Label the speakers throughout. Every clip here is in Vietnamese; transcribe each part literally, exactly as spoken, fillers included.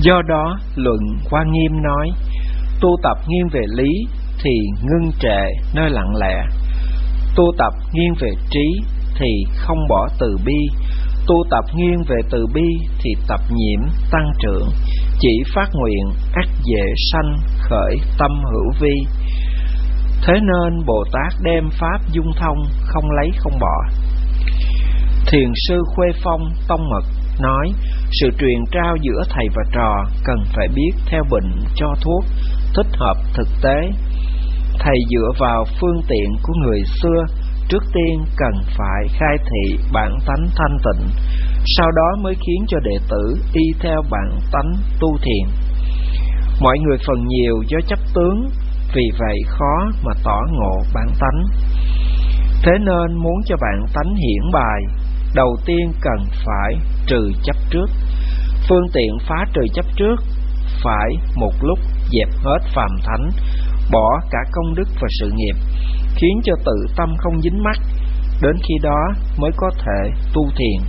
Speaker 1: Do đó luận Hoa Nghiêm nói, tu tập nghiêng về lý thì ngưng trệ nơi lặng lẽ, tu tập nghiêng về trí thì không bỏ từ bi, tu tập nghiêng về từ bi thì tập nhiễm tăng trưởng, chỉ phát nguyện ắt dễ sanh khởi tâm hữu vi. Thế nên Bồ Tát đem pháp dung thông, không lấy không bỏ. Thiền sư Khuê Phong Tông Mật nói, sự truyền trao giữa thầy và trò cần phải biết theo bệnh cho thuốc, thích hợp thực tế. Thầy dựa vào phương tiện của người xưa, trước tiên cần phải khai thị bản tánh thanh tịnh, sau đó mới khiến cho đệ tử y theo bản tánh tu thiền. Mọi người phần nhiều do chấp tướng, vì vậy khó mà tỏ ngộ bản tánh. Thế nên muốn cho bản tánh hiển bài, đầu tiên cần phải trừ chấp trước. Phương tiện phá trừ chấp trước phải một lúc dẹp hết phàm thánh, bỏ cả công đức và sự nghiệp, khiến cho tự tâm không dính mắc, đến khi đó mới có thể tu thiền.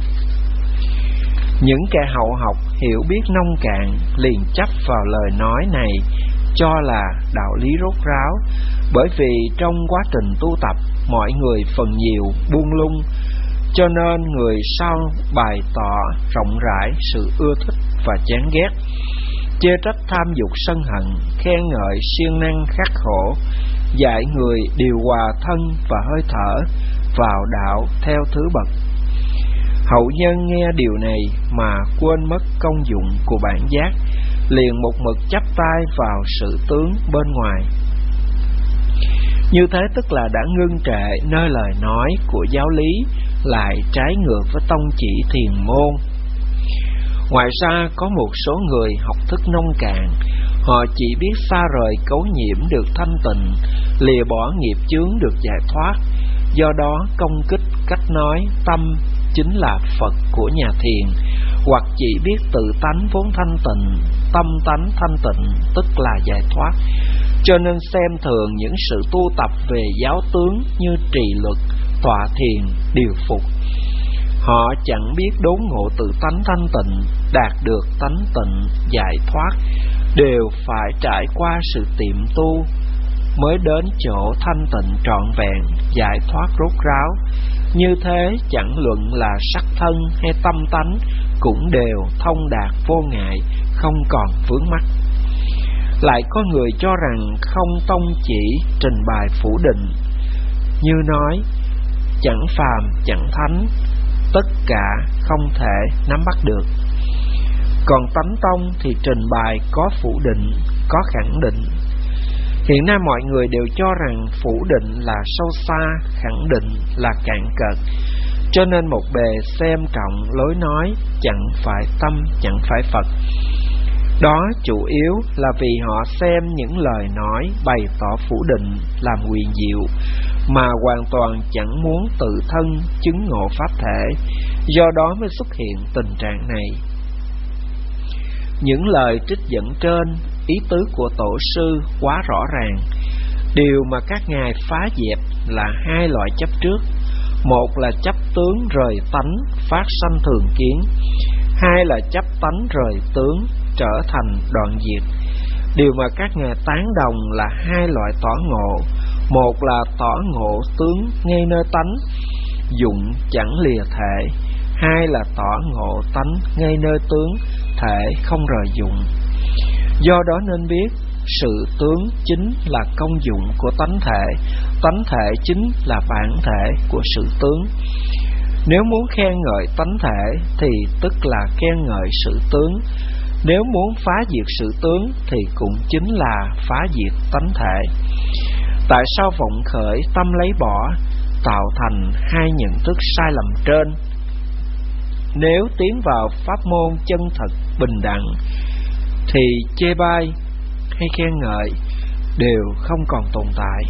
Speaker 1: Những kẻ hậu học hiểu biết nông cạn liền chấp vào lời nói này cho là đạo lý rốt ráo, bởi vì trong quá trình tu tập mọi người phần nhiều buông lung, cho nên người sau bày tỏ rộng rãi sự ưa thích và chán ghét, chê trách tham dục sân hận, khen ngợi siêng năng khắc khổ, dạy người điều hòa thân và hơi thở vào đạo theo thứ bậc. Hậu nhân nghe điều này mà quên mất công dụng của bản giác, liền một mực chắp tay vào sự tướng bên ngoài. Như thế tức là đã ngưng trệ nơi lời nói của giáo lý, lại trái ngược với tông chỉ thiền môn. Ngoài ra có một số người học thức nông cạn, họ chỉ biết xa rời cấu nhiễm được thanh tịnh, lìa bỏ nghiệp chướng được giải thoát, do đó công kích cách nói tâm chính là Phật của nhà thiền, hoặc chỉ biết tự tánh vốn thanh tịnh, tâm tánh thanh tịnh tức là giải thoát, cho nên xem thường những sự tu tập về giáo tướng như trì luật, tọa thiền, điều phục. Họ chẳng biết đốn ngộ tự tánh thanh tịnh, đạt được tánh tịnh, giải thoát, đều phải trải qua sự tiệm tu mới đến chỗ thanh tịnh trọn vẹn, giải thoát rốt ráo. Như thế chẳng luận là sắc thân hay tâm tánh cũng đều thông đạt vô ngại, không còn vướng mắc. Lại có người cho rằng không tông chỉ trình bày phủ định, như nói chẳng phàm chẳng thánh, tất cả không thể nắm bắt được. Còn tánh tông thì trình bày có phủ định, có khẳng định. Hiện nay mọi người đều cho rằng phủ định là sâu xa, khẳng định là cạn cợt, cho nên một bề xem trọng lối nói, chẳng phải tâm, chẳng phải Phật. Đó chủ yếu là vì họ xem những lời nói bày tỏ phủ định làm huyền diệu, mà hoàn toàn chẳng muốn tự thân chứng ngộ pháp thể, do đó mới xuất hiện tình trạng này. Những lời trích dẫn trên, ý tứ của tổ sư quá rõ ràng. Điều mà các ngài phá dẹp là hai loại chấp trước. Một là chấp tướng rời tánh, phát sanh thường kiến. Hai là chấp tánh rời tướng, trở thành đoạn diệt. Điều mà các ngài tán đồng là hai loại tỏ ngộ. Một là tỏ ngộ tướng ngay nơi tánh, dụng chẳng lìa thể. Hai là tỏ ngộ tánh ngay nơi tướng, thể không rời dụng. Do đó nên biết, sự tướng chính là công dụng của tánh thể, tánh thể chính là bản thể của sự tướng. Nếu muốn khen ngợi tánh thể thì tức là khen ngợi sự tướng. Nếu muốn phá diệt sự tướng thì cũng chính là phá diệt tánh thể. Tại sao vọng khởi tâm lấy bỏ, tạo thành hai nhận thức sai lầm trên? Nếu tiến vào pháp môn chân thật bình đẳng thì chê bai hay khen ngợi đều không còn tồn tại.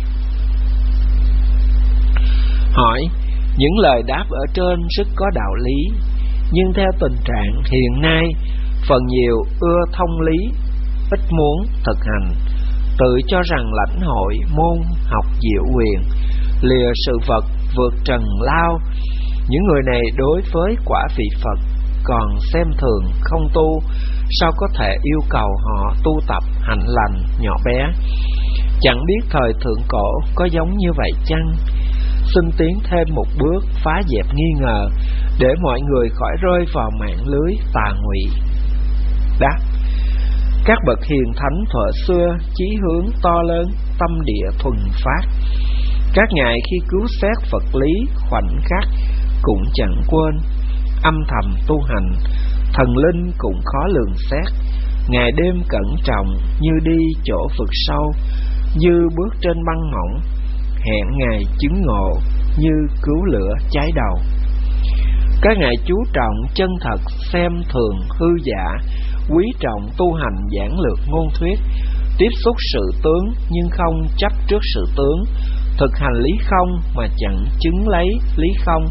Speaker 1: Hỏi, những lời đáp ở trên rất có đạo lý, nhưng theo tình trạng hiện nay, phần nhiều ưa thông lý, ít muốn thực hành, tự cho rằng lãnh hội môn học diệu quyền, lìa sự vật vượt trần lao. Những người này đối với quả vị Phật còn xem thường không tu, sao có thể yêu cầu họ tu tập hạnh lành nhỏ bé? Chẳng biết thời thượng cổ có giống như vậy chăng? Xin tiến thêm một bước phá dẹp nghi ngờ, để mọi người khỏi rơi vào mạng lưới tà ngụy. Đáp: các bậc hiền thánh thuở xưa chí hướng to lớn, tâm địa thuần phát. Các ngài khi cứu xét vật lý khoảnh khắc cũng chẳng quên âm thầm tu hành, thần linh cũng khó lường xét. Ngày đêm cẩn trọng như đi chỗ vực sâu, như bước trên băng mỏng, hẹn ngày chứng ngộ như cứu lửa cháy đầu. Các ngài chú trọng chân thật, xem thường hư giả, quý trọng tu hành giản lược ngôn thuyết, tiếp xúc sự tướng nhưng không chấp trước sự tướng, thực hành lý không mà chẳng chứng lấy lý không.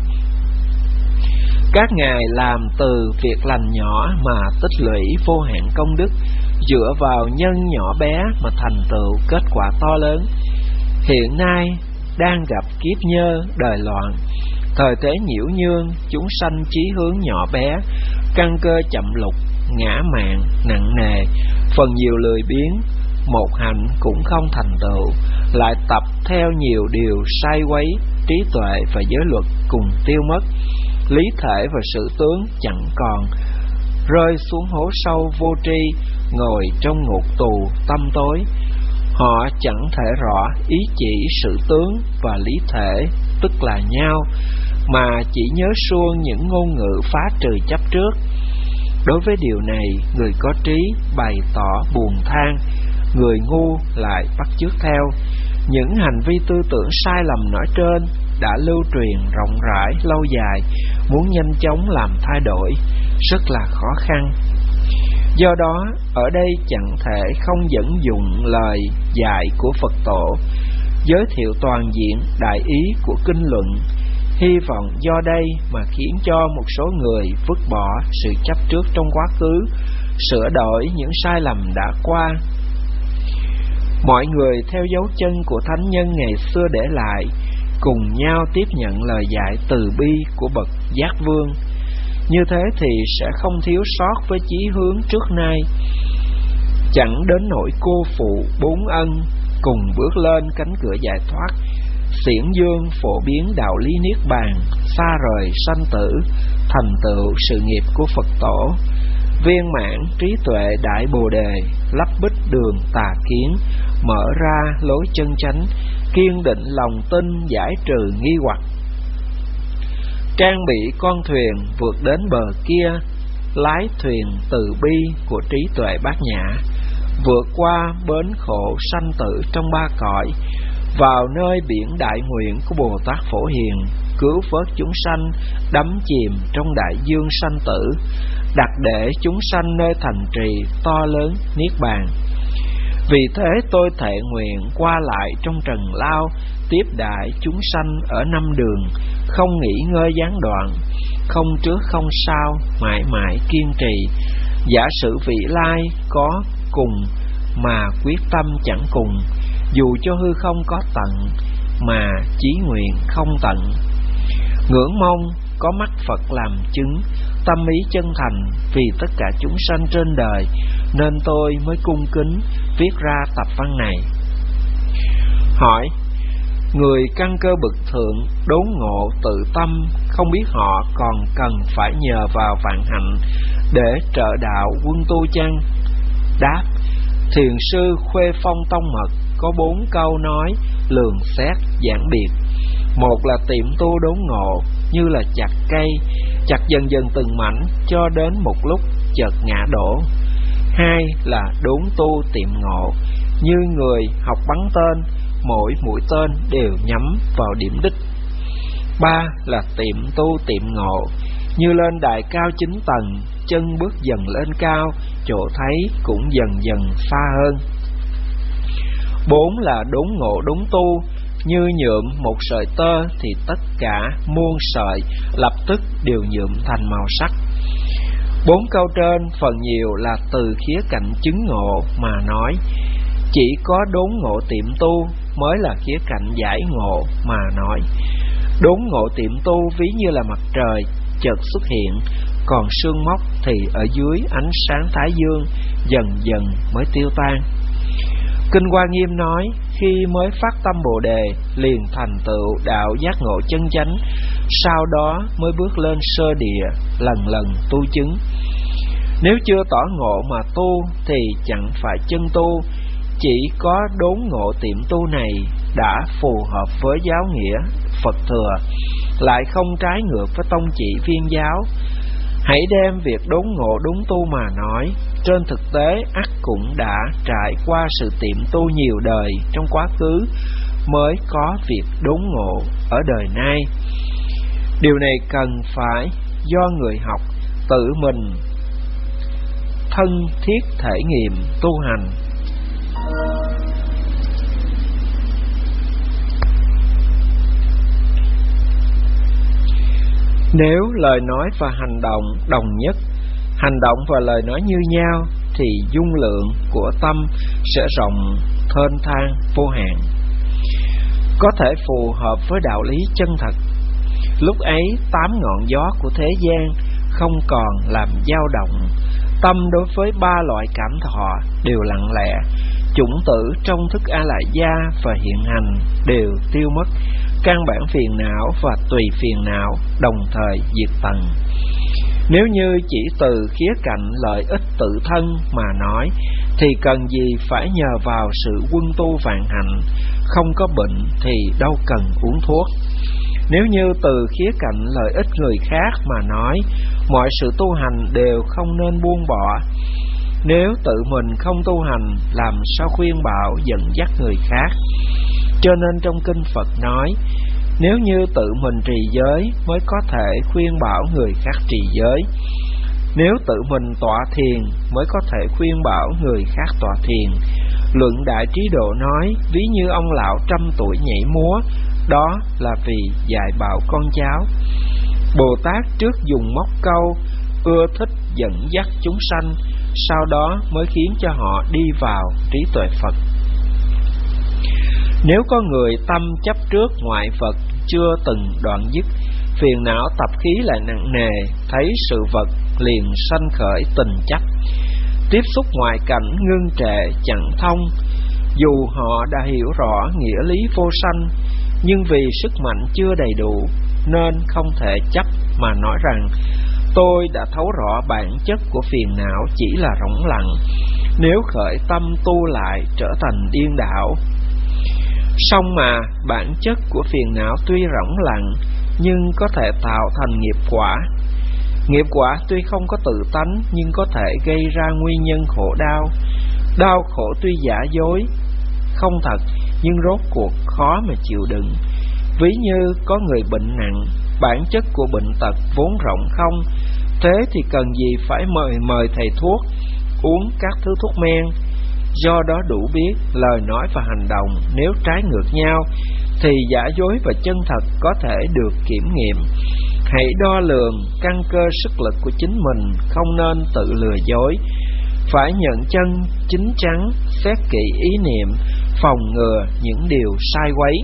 Speaker 1: Các ngài làm từ việc lành nhỏ mà tích lũy vô hạn công đức, dựa vào nhân nhỏ bé mà thành tựu kết quả to lớn. Hiện nay đang gặp kiếp nhơ đời loạn, thời thế nhiễu nhương, chúng sanh chí hướng nhỏ bé, căn cơ chậm lục, ngã mạn nặng nề, phần nhiều lười biếng, một hạnh cũng không thành tựu, lại tập theo nhiều điều sai quấy, trí tuệ và giới luật cùng tiêu mất, lý thể và sự tướng chẳng còn, rơi xuống hố sâu vô tri, ngồi trong ngục tù tăm tối. Họ chẳng thể rõ ý chỉ sự tướng và lý thể tức là nhau, mà chỉ nhớ suông những ngôn ngữ phá trừ chấp trước. Đối với điều này, người có trí bày tỏ buồn than, người ngu lại bắt chước theo. Những hành vi tư tưởng sai lầm nói trên đã lưu truyền rộng rãi lâu dài, muốn nhanh chóng làm thay đổi rất là khó khăn. Do đó, ở đây chẳng thể không dẫn dụng lời dạy của Phật Tổ, giới thiệu toàn diện đại ý của kinh luận, hy vọng do đây mà khiến cho một số người vứt bỏ sự chấp trước trong quá khứ, sửa đổi những sai lầm đã qua. Mọi người theo dấu chân của thánh nhân ngày xưa để lại, cùng nhau tiếp nhận lời dạy từ bi của bậc giác vương. Như thế thì sẽ không thiếu sót với chí hướng trước nay, chẳng đến nỗi cô phụ bốn ân, cùng bước lên cánh cửa giải thoát, xiển dương phổ biến đạo lý niết bàn, xa rời sanh tử, thành tựu sự nghiệp của Phật Tổ, viên mãn trí tuệ đại bồ đề, lấp bích đường tà kiến, mở ra lối chân chánh, kiên định lòng tin, giải trừ nghi hoặc, trang bị con thuyền vượt đến bờ kia, lái thuyền từ bi của trí tuệ bát nhã, vượt qua bến khổ sanh tử trong ba cõi, vào nơi biển đại nguyện của Bồ Tát Phổ Hiền, cứu vớt chúng sanh đắm chìm trong đại dương sanh tử, đặt để chúng sanh nơi thành trì to lớn niết bàn. Vì thế tôi thệ nguyện qua lại trong trần lao, tiếp đãi chúng sanh ở năm đường, không nghỉ ngơi gián đoạn, không trước không sau, mãi mãi kiên trì. Giả sử vị lai có cùng mà quyết tâm chẳng cùng, dù cho hư không có tận mà chí nguyện không tận. Ngưỡng mong có mắt Phật làm chứng, tâm ý chân thành vì tất cả chúng sanh trên đời, nên tôi mới cung kính viết ra tập văn này. Hỏi: người căn cơ bậc thượng đốn ngộ tự tâm, không biết họ còn cần phải nhờ vào vạn hạnh để trợ đạo quân tu chăng? Đáp: thiền sư Khuê Phong Tông Mật có bốn câu nói lường xét giảng biệt. Một là tiệm tu đốn ngộ như là chặt cây, chặt dần dần từng mảnh cho đến một lúc chợt ngã đổ. Hai là đốn tu tiệm ngộ như người học bắn tên, mỗi mũi tên đều nhắm vào điểm đích. Ba là tiệm tu tiệm ngộ như lên đài cao chín tầng, chân bước dần lên cao, chỗ thấy cũng dần dần xa hơn. Bốn là đốn ngộ đốn tu như nhuộm một sợi tơ thì tất cả muôn sợi lập tức đều nhuộm thành màu sắc. Bốn câu trên phần nhiều là từ khía cạnh chứng ngộ mà nói, chỉ có đốn ngộ tiệm tu mới là khía cạnh giải ngộ mà nói. Đốn ngộ tiệm tu ví như là mặt trời chợt xuất hiện, còn sương mốc thì ở dưới ánh sáng thái dương dần dần mới tiêu tan. Kinh Hoa Nghiêm nói, khi mới phát tâm Bồ Đề liền thành tựu đạo giác ngộ chân chánh, sau đó mới bước lên sơ địa, lần lần tu chứng. Nếu chưa tỏ ngộ mà tu thì chẳng phải chân tu, chỉ có đốn ngộ tiệm tu này đã phù hợp với giáo nghĩa Phật thừa, lại không trái ngược với tông chỉ viên giáo. Hãy đem việc đốn ngộ đúng tu mà nói, trên thực tế ắt cũng đã trải qua sự tiệm tu nhiều đời trong quá khứ mới có việc đốn ngộ ở đời nay. Điều này cần phải do người học tự mình thân thiết thể nghiệm tu hành. Nếu lời nói và hành động đồng nhất, hành động và lời nói như nhau, thì dung lượng của tâm sẽ rộng thênh thang vô hạn, có thể phù hợp với đạo lý chân thật. Lúc ấy tám ngọn gió của thế gian không còn làm dao động, tâm đối với ba loại cảm thọ đều lặng lẽ, chủng tử trong thức A Lại Gia và hiện hành đều tiêu mất, căn bản phiền não và tùy phiền não đồng thời diệt tận. Nếu như chỉ từ khía cạnh lợi ích tự thân mà nói, thì cần gì phải nhờ vào sự quân tu vạn hạnh, không có bệnh thì đâu cần uống thuốc. Nếu như từ khía cạnh lợi ích người khác mà nói, mọi sự tu hành đều không nên buông bỏ. Nếu tự mình không tu hành, làm sao khuyên bảo dẫn dắt người khác? Cho nên trong kinh Phật nói, nếu như tự mình trì giới mới có thể khuyên bảo người khác trì giới. Nếu tự mình tọa thiền mới có thể khuyên bảo người khác tọa thiền. Luận Đại Trí Độ nói, ví như ông lão trăm tuổi nhảy múa, đó là vì dạy bảo con cháu. Bồ Tát trước dùng móc câu, ưa thích dẫn dắt chúng sanh, sau đó mới khiến cho họ đi vào trí tuệ Phật. Nếu có người tâm chấp trước ngoại vật chưa từng đoạn dứt, phiền não tập khí lại nặng nề, thấy sự vật liền sanh khởi tình chấp, tiếp xúc ngoại cảnh ngưng trệ chẳng thông. Dù họ đã hiểu rõ nghĩa lý vô sanh, nhưng vì sức mạnh chưa đầy đủ nên không thể chấp mà nói rằng tôi đã thấu rõ bản chất của phiền não chỉ là rỗng lặng, nếu khởi tâm tu lại trở thành điên đảo. Song mà bản chất của phiền não tuy rỗng lặng nhưng có thể tạo thành nghiệp quả. Nghiệp quả tuy không có tự tánh nhưng có thể gây ra nguyên nhân khổ đau. Đau khổ tuy giả dối, không thật, nhưng rốt cuộc khó mà chịu đựng. Ví như có người bệnh nặng, bản chất của bệnh tật vốn rộng không, thế thì cần gì phải mời mời thầy thuốc, uống các thứ thuốc men. Do đó đủ biết lời nói và hành động nếu trái ngược nhau thì giả dối và chân thật có thể được kiểm nghiệm. Hãy đo lường căn cơ sức lực của chính mình, không nên tự lừa dối. Phải nhận chân chính chắn, xét kỹ ý niệm, phòng ngừa những điều sai quấy.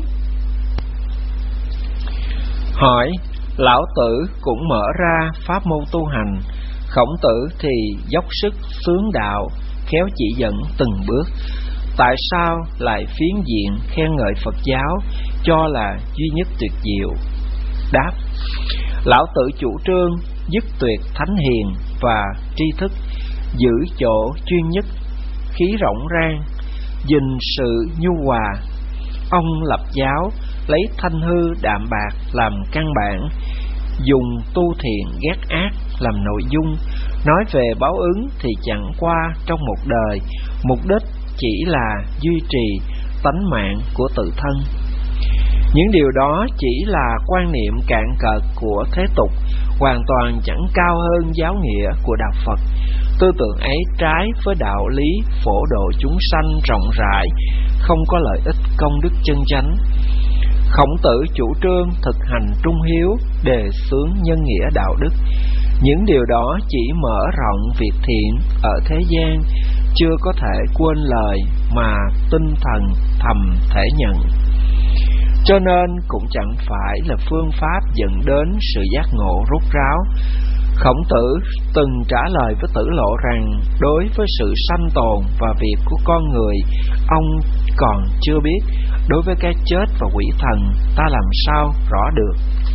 Speaker 1: Hỏi, Lão Tử cũng mở ra pháp môn tu hành, Khổng Tử thì dốc sức xướng đạo, khéo chỉ dẫn từng bước. Tại sao lại phiến diện khen ngợi Phật giáo, cho là duy nhất tuyệt diệu? Đáp, Lão Tử chủ trương dứt tuyệt thánh hiền và tri thức, giữ chỗ chuyên nhất, khí rộng rang, gìn sự nhu hòa. Ông lập giáo lấy thanh hư đạm bạc làm căn bản, dùng tu thiện ghét ác làm nội dung. Nói về báo ứng thì chẳng qua trong một đời, mục đích chỉ là duy trì tánh mạng của tự thân. Những điều đó chỉ là quan niệm cạn cợt của thế tục, hoàn toàn chẳng cao hơn giáo nghĩa của đạo Phật. Tư tưởng ấy trái với đạo lý phổ độ chúng sanh rộng rãi, không có lợi ích công đức chân chánh. Khổng Tử chủ trương thực hành trung hiếu, đề xướng nhân nghĩa đạo đức. Những điều đó chỉ mở rộng việc thiện ở thế gian, chưa có thể quên lời mà tinh thần thầm thể nhận. Cho nên cũng chẳng phải là phương pháp dẫn đến sự giác ngộ rốt ráo. Khổng Tử từng trả lời với Tử Lộ rằng đối với sự sanh tồn và việc của con người, ông còn chưa biết. Đối với cái chết và quỷ thần, ta làm sao rõ được.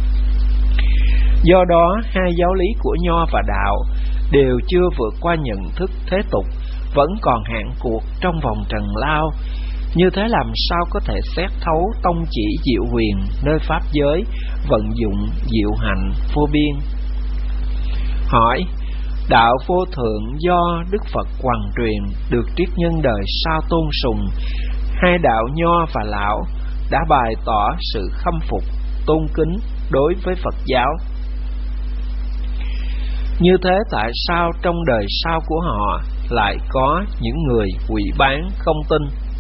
Speaker 1: Do đó, hai giáo lý của Nho và Đạo đều chưa vượt qua nhận thức thế tục, vẫn còn hạn cuộc trong vòng trần lao. Như thế làm sao có thể xét thấu tông chỉ diệu huyền nơi pháp giới, vận dụng diệu hạnh vô biên? Hỏi: đạo vô thượng do Đức Phật hoằng truyền, được triết nhân đời sau tôn sùng. Hai đạo Nho và Lão đã bày tỏ sự khâm phục, tôn kính đối với Phật giáo. Như thế tại sao trong đời sau của họ lại có những người hủy bán không tin?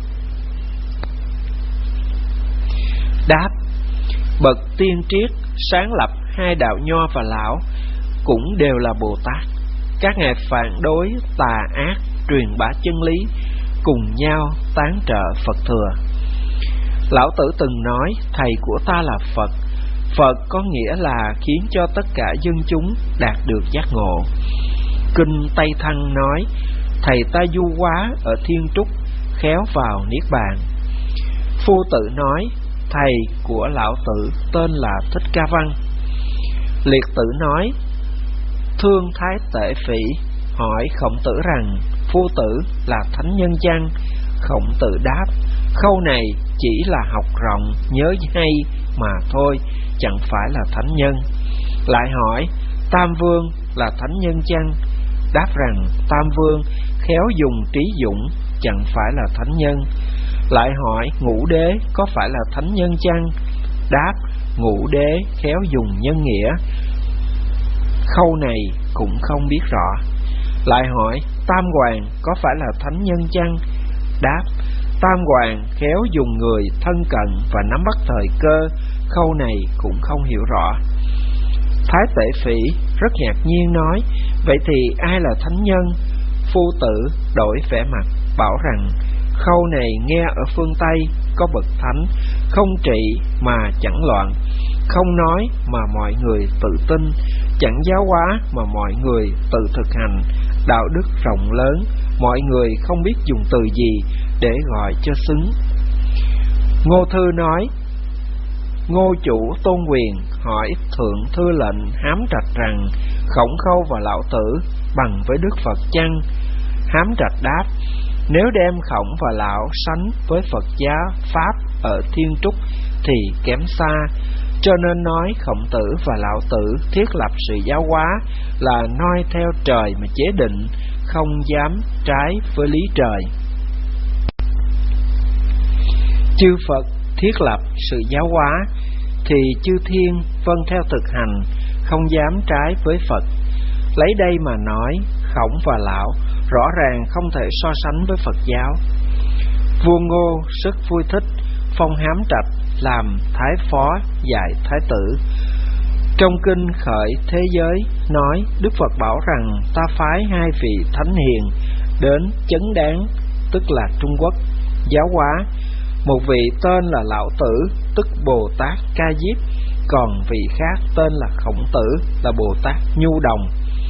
Speaker 1: Đáp: bậc tiên triết sáng lập hai đạo Nho và Lão cũng đều là Bồ Tát. Các ngài phản đối tà ác, truyền bá chân lý, cùng nhau tán trợ Phật thừa. Lão Tử từng nói: thầy của ta là Phật. Phật có nghĩa là khiến cho tất cả dân chúng đạt được giác ngộ. Kinh Tây Thăng nói: thầy ta du hóa ở Thiên Trúc, khéo vào Niết Bàn. Phu Tử nói: thầy của Lão Tử tên là Thích Ca Văn. Liệt Tử nói: thương Thái Tể Phỉ hỏi Khổng Tử rằng Phu Tử là thánh nhân chăng? Khổng Tử đáp: khâu này chỉ là học rộng nhớ hay mà thôi, chẳng phải là thánh nhân. Lại hỏi: Tam Vương là thánh nhân chăng? Đáp rằng Tam Vương khéo dùng trí dũng, chẳng phải là thánh nhân. Lại hỏi: Ngũ Đế có phải là thánh nhân chăng? Đáp: Ngũ Đế khéo dùng nhân nghĩa. Khâu này cũng không biết rõ. Lại hỏi: Tam Hoàng có phải là thánh nhân chăng? Đáp: Tam Hoàng khéo dùng người thân cận và nắm bắt thời cơ. Khâu này cũng không hiểu rõ. Thái Tể Phỉ rất ngạc nhiên nói: vậy thì ai là thánh nhân? Phu Tử đổi vẻ mặt bảo rằng: khâu này nghe ở phương Tây có bậc thánh, không trị mà chẳng loạn, không nói mà mọi người tự tin, chẳng giáo hóa mà mọi người tự thực hành, đạo đức rộng lớn, mọi người không biết dùng từ gì để gọi cho xứng. Ngô Thư nói: Ngô Chủ Tôn Quyền hỏi Thượng Thư lệnh Hám Trạch rằng Khổng Khâu và Lão Tử bằng với Đức Phật chăng? Hám Trạch đáp: nếu đem Khổng và Lão sánh với Phật giáo Pháp ở Thiên Trúc thì kém xa, cho nên nói Khổng Tử và Lão Tử thiết lập sự giáo hóa là noi theo trời mà chế định, không dám trái với lý trời. Chư Phật thiết lập sự giáo hóa thì chư thiên vâng theo thực hành, không dám trái với Phật. Lấy đây mà nói, Khổng và Lão rõ ràng không thể so sánh với Phật giáo. Vua Ngô rất vui thích phong Hám Trạch làm thái phó dạy thái tử. Trong kinh Khởi Thế Giới nói Đức Phật bảo rằng ta phái hai vị thánh hiền đến Chấn Đáng, tức là Trung Quốc, giáo hóa. Một vị tên là Lão Tử, tức Bồ Tát Ca Diếp, còn vị khác tên là Khổng Tử, là Bồ Tát Nhu Đồng.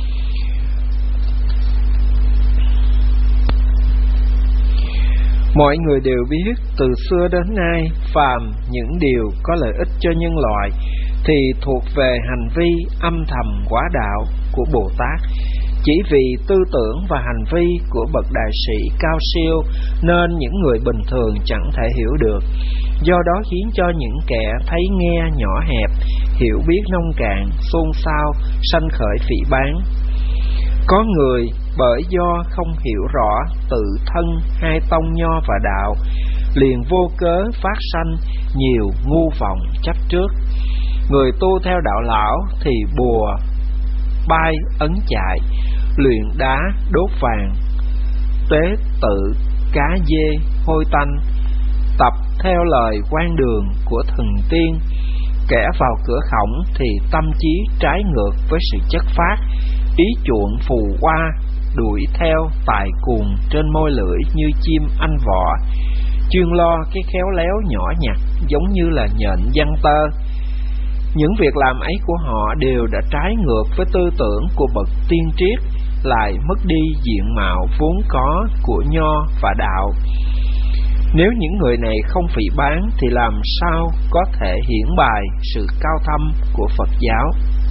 Speaker 1: Mọi người đều biết từ xưa đến nay, phàm những điều có lợi ích cho nhân loại thì thuộc về hành vi âm thầm quá đạo của Bồ Tát. Chỉ vì tư tưởng và hành vi của bậc đại sĩ cao siêu nên những người bình thường chẳng thể hiểu được. Do đó khiến cho những kẻ thấy nghe nhỏ hẹp, hiểu biết nông cạn, xôn xao, sanh khởi phỉ báng. Có người bởi do không hiểu rõ tự thân hai tông Nho và Đạo, liền vô cớ phát sanh nhiều ngu vọng chấp trước. Người tu theo đạo lão thì bùa bay ấn chạy, luyện đá đốt vàng, tế tự cá dê hôi tanh, tập theo lời quan đường của thần tiên. Kẻ vào cửa Khổng thì tâm trí trái ngược với sự chất phát, ý chuộng phù hoa, đuổi theo tài cuồng trên môi lưỡi như chim anh vọ, chuyên lo cái khéo léo nhỏ nhặt giống như là nhện giăng tơ. Những việc làm ấy của họ đều đã trái ngược với tư tưởng của bậc tiên triết, lại mất đi diện mạo vốn có của nho và đạo. Nếu những người này không phỉ báng thì làm sao có thể hiển bài sự cao thâm của Phật giáo?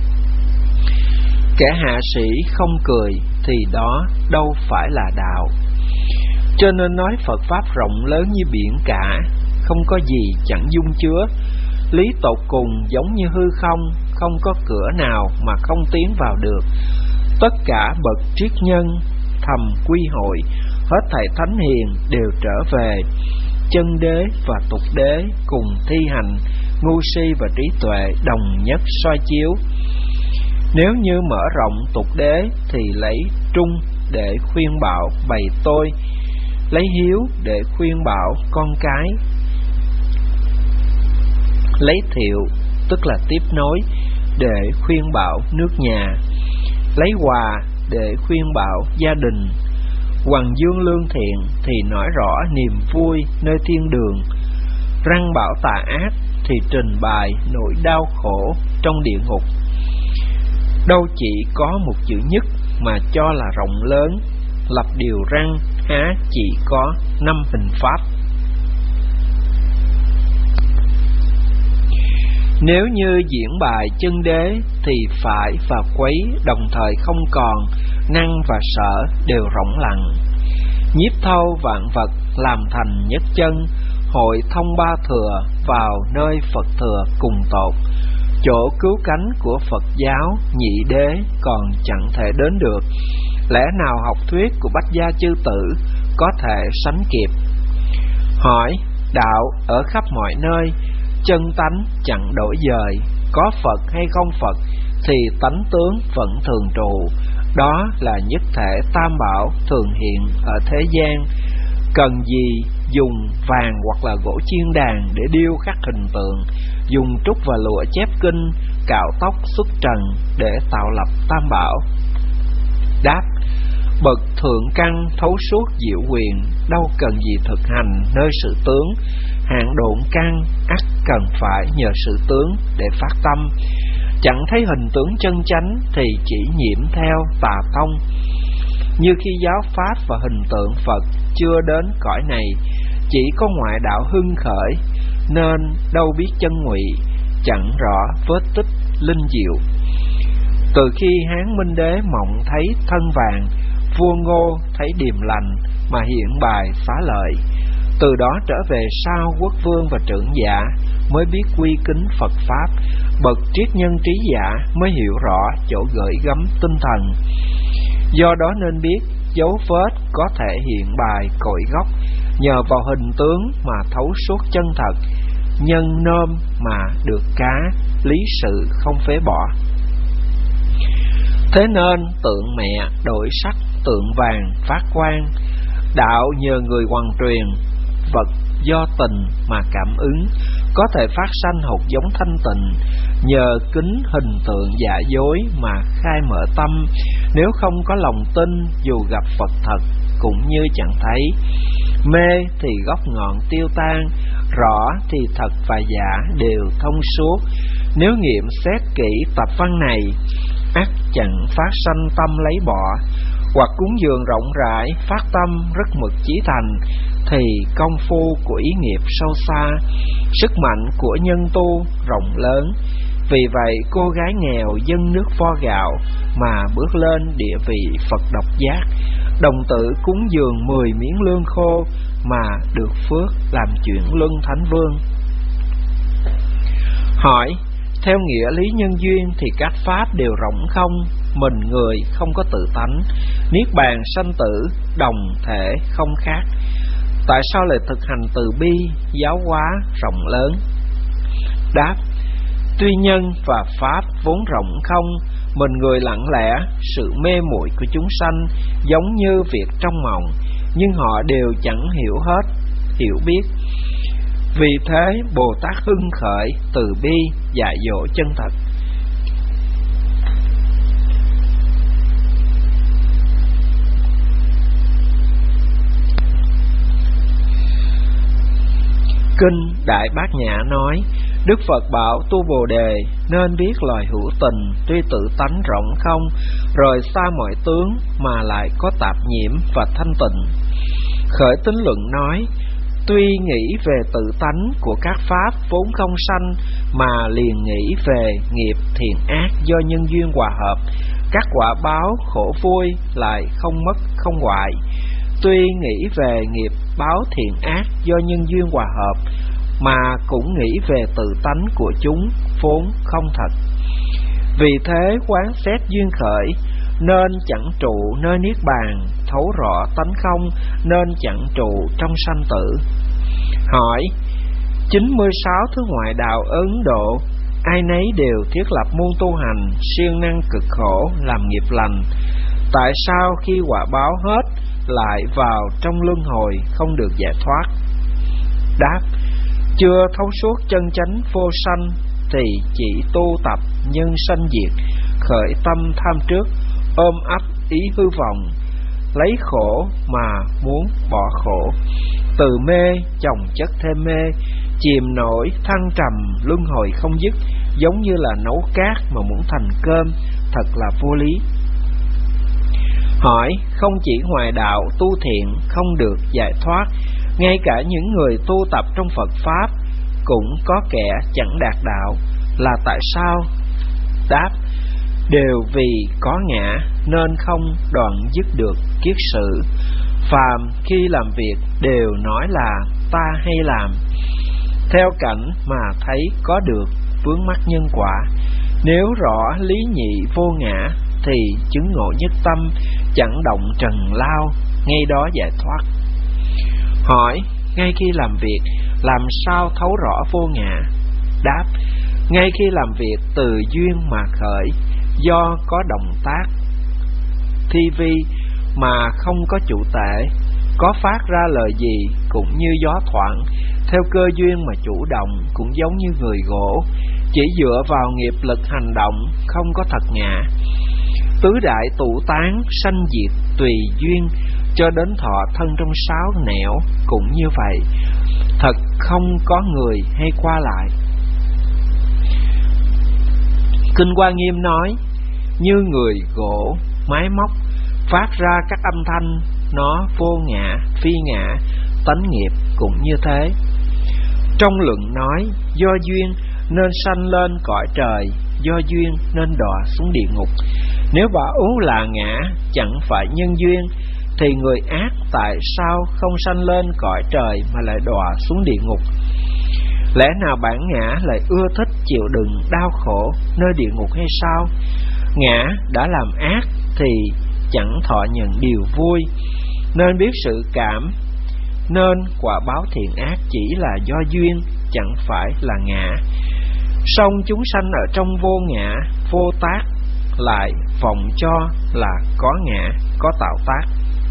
Speaker 1: Kẻ hạ sĩ không cười thì đó đâu phải là đạo. Cho nên nói Phật Pháp rộng lớn như biển cả, không có gì chẳng dung chứa. Lý tột cùng giống như hư không, không có cửa nào mà không tiến vào được. Tất cả bậc triết nhân thầm quy hội, hết thảy thánh hiền đều trở về. Chân đế và tục đế cùng thi hành, ngu si và trí tuệ đồng nhất soi chiếu. Nếu như mở rộng tục đế thì lấy trung để khuyên bảo bầy tôi, lấy hiếu để khuyên bảo con cái, lấy thiệu tức là tiếp nối để khuyên bảo nước nhà, lấy hòa để khuyên bảo gia đình. Hoằng dương lương thiện thì nói rõ niềm vui nơi thiên đường, răng bảo tà ác thì trình bày nỗi đau khổ trong địa ngục. Đâu chỉ có một chữ nhất mà cho là rộng lớn, lập điều răn há chỉ có năm hình pháp. Nếu như diễn bài chân đế thì phải và quấy đồng thời không còn, năng và sở đều rỗng lặng. Nhiếp thâu vạn vật làm thành nhất chân, hội thông ba thừa vào nơi Phật thừa cùng tột. Chỗ cứu cánh của Phật giáo nhị đế còn chẳng thể đến được, lẽ nào học thuyết của Bách Gia chư tử có thể sánh kịp? Hỏi, đạo ở khắp mọi nơi, chân tánh chẳng đổi dời, có Phật hay không Phật thì tánh tướng vẫn thường trụ. Đó là nhất thể tam bảo thường hiện ở thế gian. Cần gì dùng vàng hoặc là gỗ chiên đàn để điêu khắc hình tượng, dùng trúc và lụa chép kinh, cạo tóc xuất trần để tạo lập tam bảo? Đáp, bậc thượng căn thấu suốt diệu quyền, đâu cần gì thực hành nơi sự tướng. Hạng độn căn ắt cần phải nhờ sự tướng để phát tâm. Chẳng thấy hình tướng chân chánh thì chỉ nhiễm theo tà thông. Như khi giáo pháp và hình tượng Phật chưa đến cõi này, chỉ có ngoại đạo hưng khởi, nên đâu biết chân ngụy, chẳng rõ vết tích linh diệu. Từ khi Hán Minh Đế mộng thấy thân vàng, vua Ngô thấy điềm lành mà hiện bài phá lợi. Từ đó trở về sau, quốc vương và trưởng giả mới biết quy kính Phật Pháp, bậc triết nhân trí giả mới hiểu rõ chỗ gợi gắm tinh thần. Do đó nên biết dấu vết có thể hiện bài cội gốc, nhờ vào hình tướng mà thấu suốt chân thật, nhân nôm mà được cá, lý sự không phế bỏ. Thế nên tượng mẹ đổi sắc, tượng vàng phát quang. Đạo nhờ người hoằng truyền, vật do tình mà cảm ứng, có thể phát sanh hột giống thanh tịnh. Nhờ kính hình tượng giả dối mà khai mở tâm, nếu không có lòng tin dù gặp Phật thật cũng như chẳng thấy. Mê thì gốc ngọn tiêu tan, rõ thì thật và giả đều thông suốt. Nếu nghiệm xét kỹ tập văn này, ắt chẳng phát sanh tâm lấy bỏ. Hoặc cúng dường rộng rãi, phát tâm rất mực chí thành, thì công phu của ý nghiệp sâu xa, sức mạnh của nhân tu rộng lớn. Vì vậy cô gái nghèo dâng nước vo gạo mà bước lên địa vị Phật độc giác. Đồng tử cúng dường mười miếng lương khô mà được phước làm chuyện luân thánh vương. Hỏi, theo nghĩa lý nhân duyên thì các pháp đều rỗng không, mình người không có tự tánh, niết bàn sanh tử đồng thể không khác. Tại sao lại thực hành từ bi, giáo hóa rộng lớn? Đáp, tuy nhân và pháp vốn rộng không, mình người lặng lẽ, sự mê muội của chúng sanh giống như việc trong mộng, nhưng họ đều chẳng hiểu hết, hiểu biết. Vì thế Bồ Tát hưng khởi từ bi dạy dỗ chân thật. Kinh Đại Bát Nhã nói, Đức Phật bảo tu Bồ Đề, nên biết loài hữu tình tuy tự tánh rộng không, rồi xa mọi tướng mà lại có tạp nhiễm và thanh tịnh. Khởi tín luận nói, tuy nghĩ về tự tánh của các pháp vốn không sanh, mà liền nghĩ về nghiệp thiện ác do nhân duyên hòa hợp, các quả báo khổ vui lại không mất không hoại. Tuy nghĩ về nghiệp báo thiện ác do nhân duyên hòa hợp, mà cũng nghĩ về tự tánh của chúng vốn không thật. Vì thế quán xét duyên khởi, nên chẳng trụ nơi niết bàn, thấu rõ tánh không, nên chẳng trụ trong sanh tử. Hỏi, chín mươi sáu thứ ngoại đạo Ấn Độ, ai nấy đều thiết lập môn tu hành, siêng năng cực khổ, làm nghiệp lành. Tại sao khi quả báo hết, lại vào trong luân hồi không được giải thoát? Đáp, chưa thấu suốt chân chánh vô sanh, thì chỉ tu tập nhân sanh diệt, khởi tâm tham trước, ôm ấp ý hư vọng, lấy khổ mà muốn bỏ khổ, từ mê chồng chất thêm mê, chìm nổi thăng trầm luân hồi không dứt, giống như là nấu cát mà muốn thành cơm, thật là vô lý. Hỏi, không chỉ ngoại đạo tu thiện không được giải thoát, ngay cả những người tu tập trong Phật Pháp cũng có kẻ chẳng đạt đạo, là tại sao? Đáp, đều vì có ngã nên không đoạn dứt được kiết sử. Phàm khi làm việc đều nói là ta hay làm, theo cảnh mà thấy có được, vướng mắc nhân quả. Nếu rõ lý nhị vô ngã, thì chứng ngộ nhất tâm, chẳng động trần lao, ngay đó giải thoát. Hỏi, ngay khi làm việc, làm sao thấu rõ vô ngã? Đáp, ngay khi làm việc từ duyên mà khởi, do có động tác thi vi mà không có chủ tể, có phát ra lời gì cũng như gió thoảng, theo cơ duyên mà chủ động, cũng giống như người gỗ, chỉ dựa vào nghiệp lực hành động, không có thật ngã. Tứ đại tụ tán sanh diệt tùy duyên, cho đến thọ thân trong sáu nẻo cũng như vậy, thật không có người hay qua lại. Kinh Hoa Nghiêm nói, như người gỗ, máy móc, phát ra các âm thanh, nó vô ngã, phi ngã, tánh nghiệp cũng như thế. Trong luận nói, do duyên nên sanh lên cõi trời, do duyên nên đọa xuống địa ngục. Nếu bảo ú là ngã, chẳng phải nhân duyên, thì người ác tại sao không sanh lên cõi trời mà lại đọa xuống địa ngục? Lẽ nào bản ngã lại ưa thích chịu đựng đau khổ nơi địa ngục hay sao? Ngã đã làm ác thì chẳng thọ nhận điều vui, nên biết sự cảm, nên quả báo thiện ác chỉ là do duyên, chẳng phải là ngã. Song chúng sanh ở trong vô ngã, vô tác, lại vọng cho là có ngã, có tạo tác.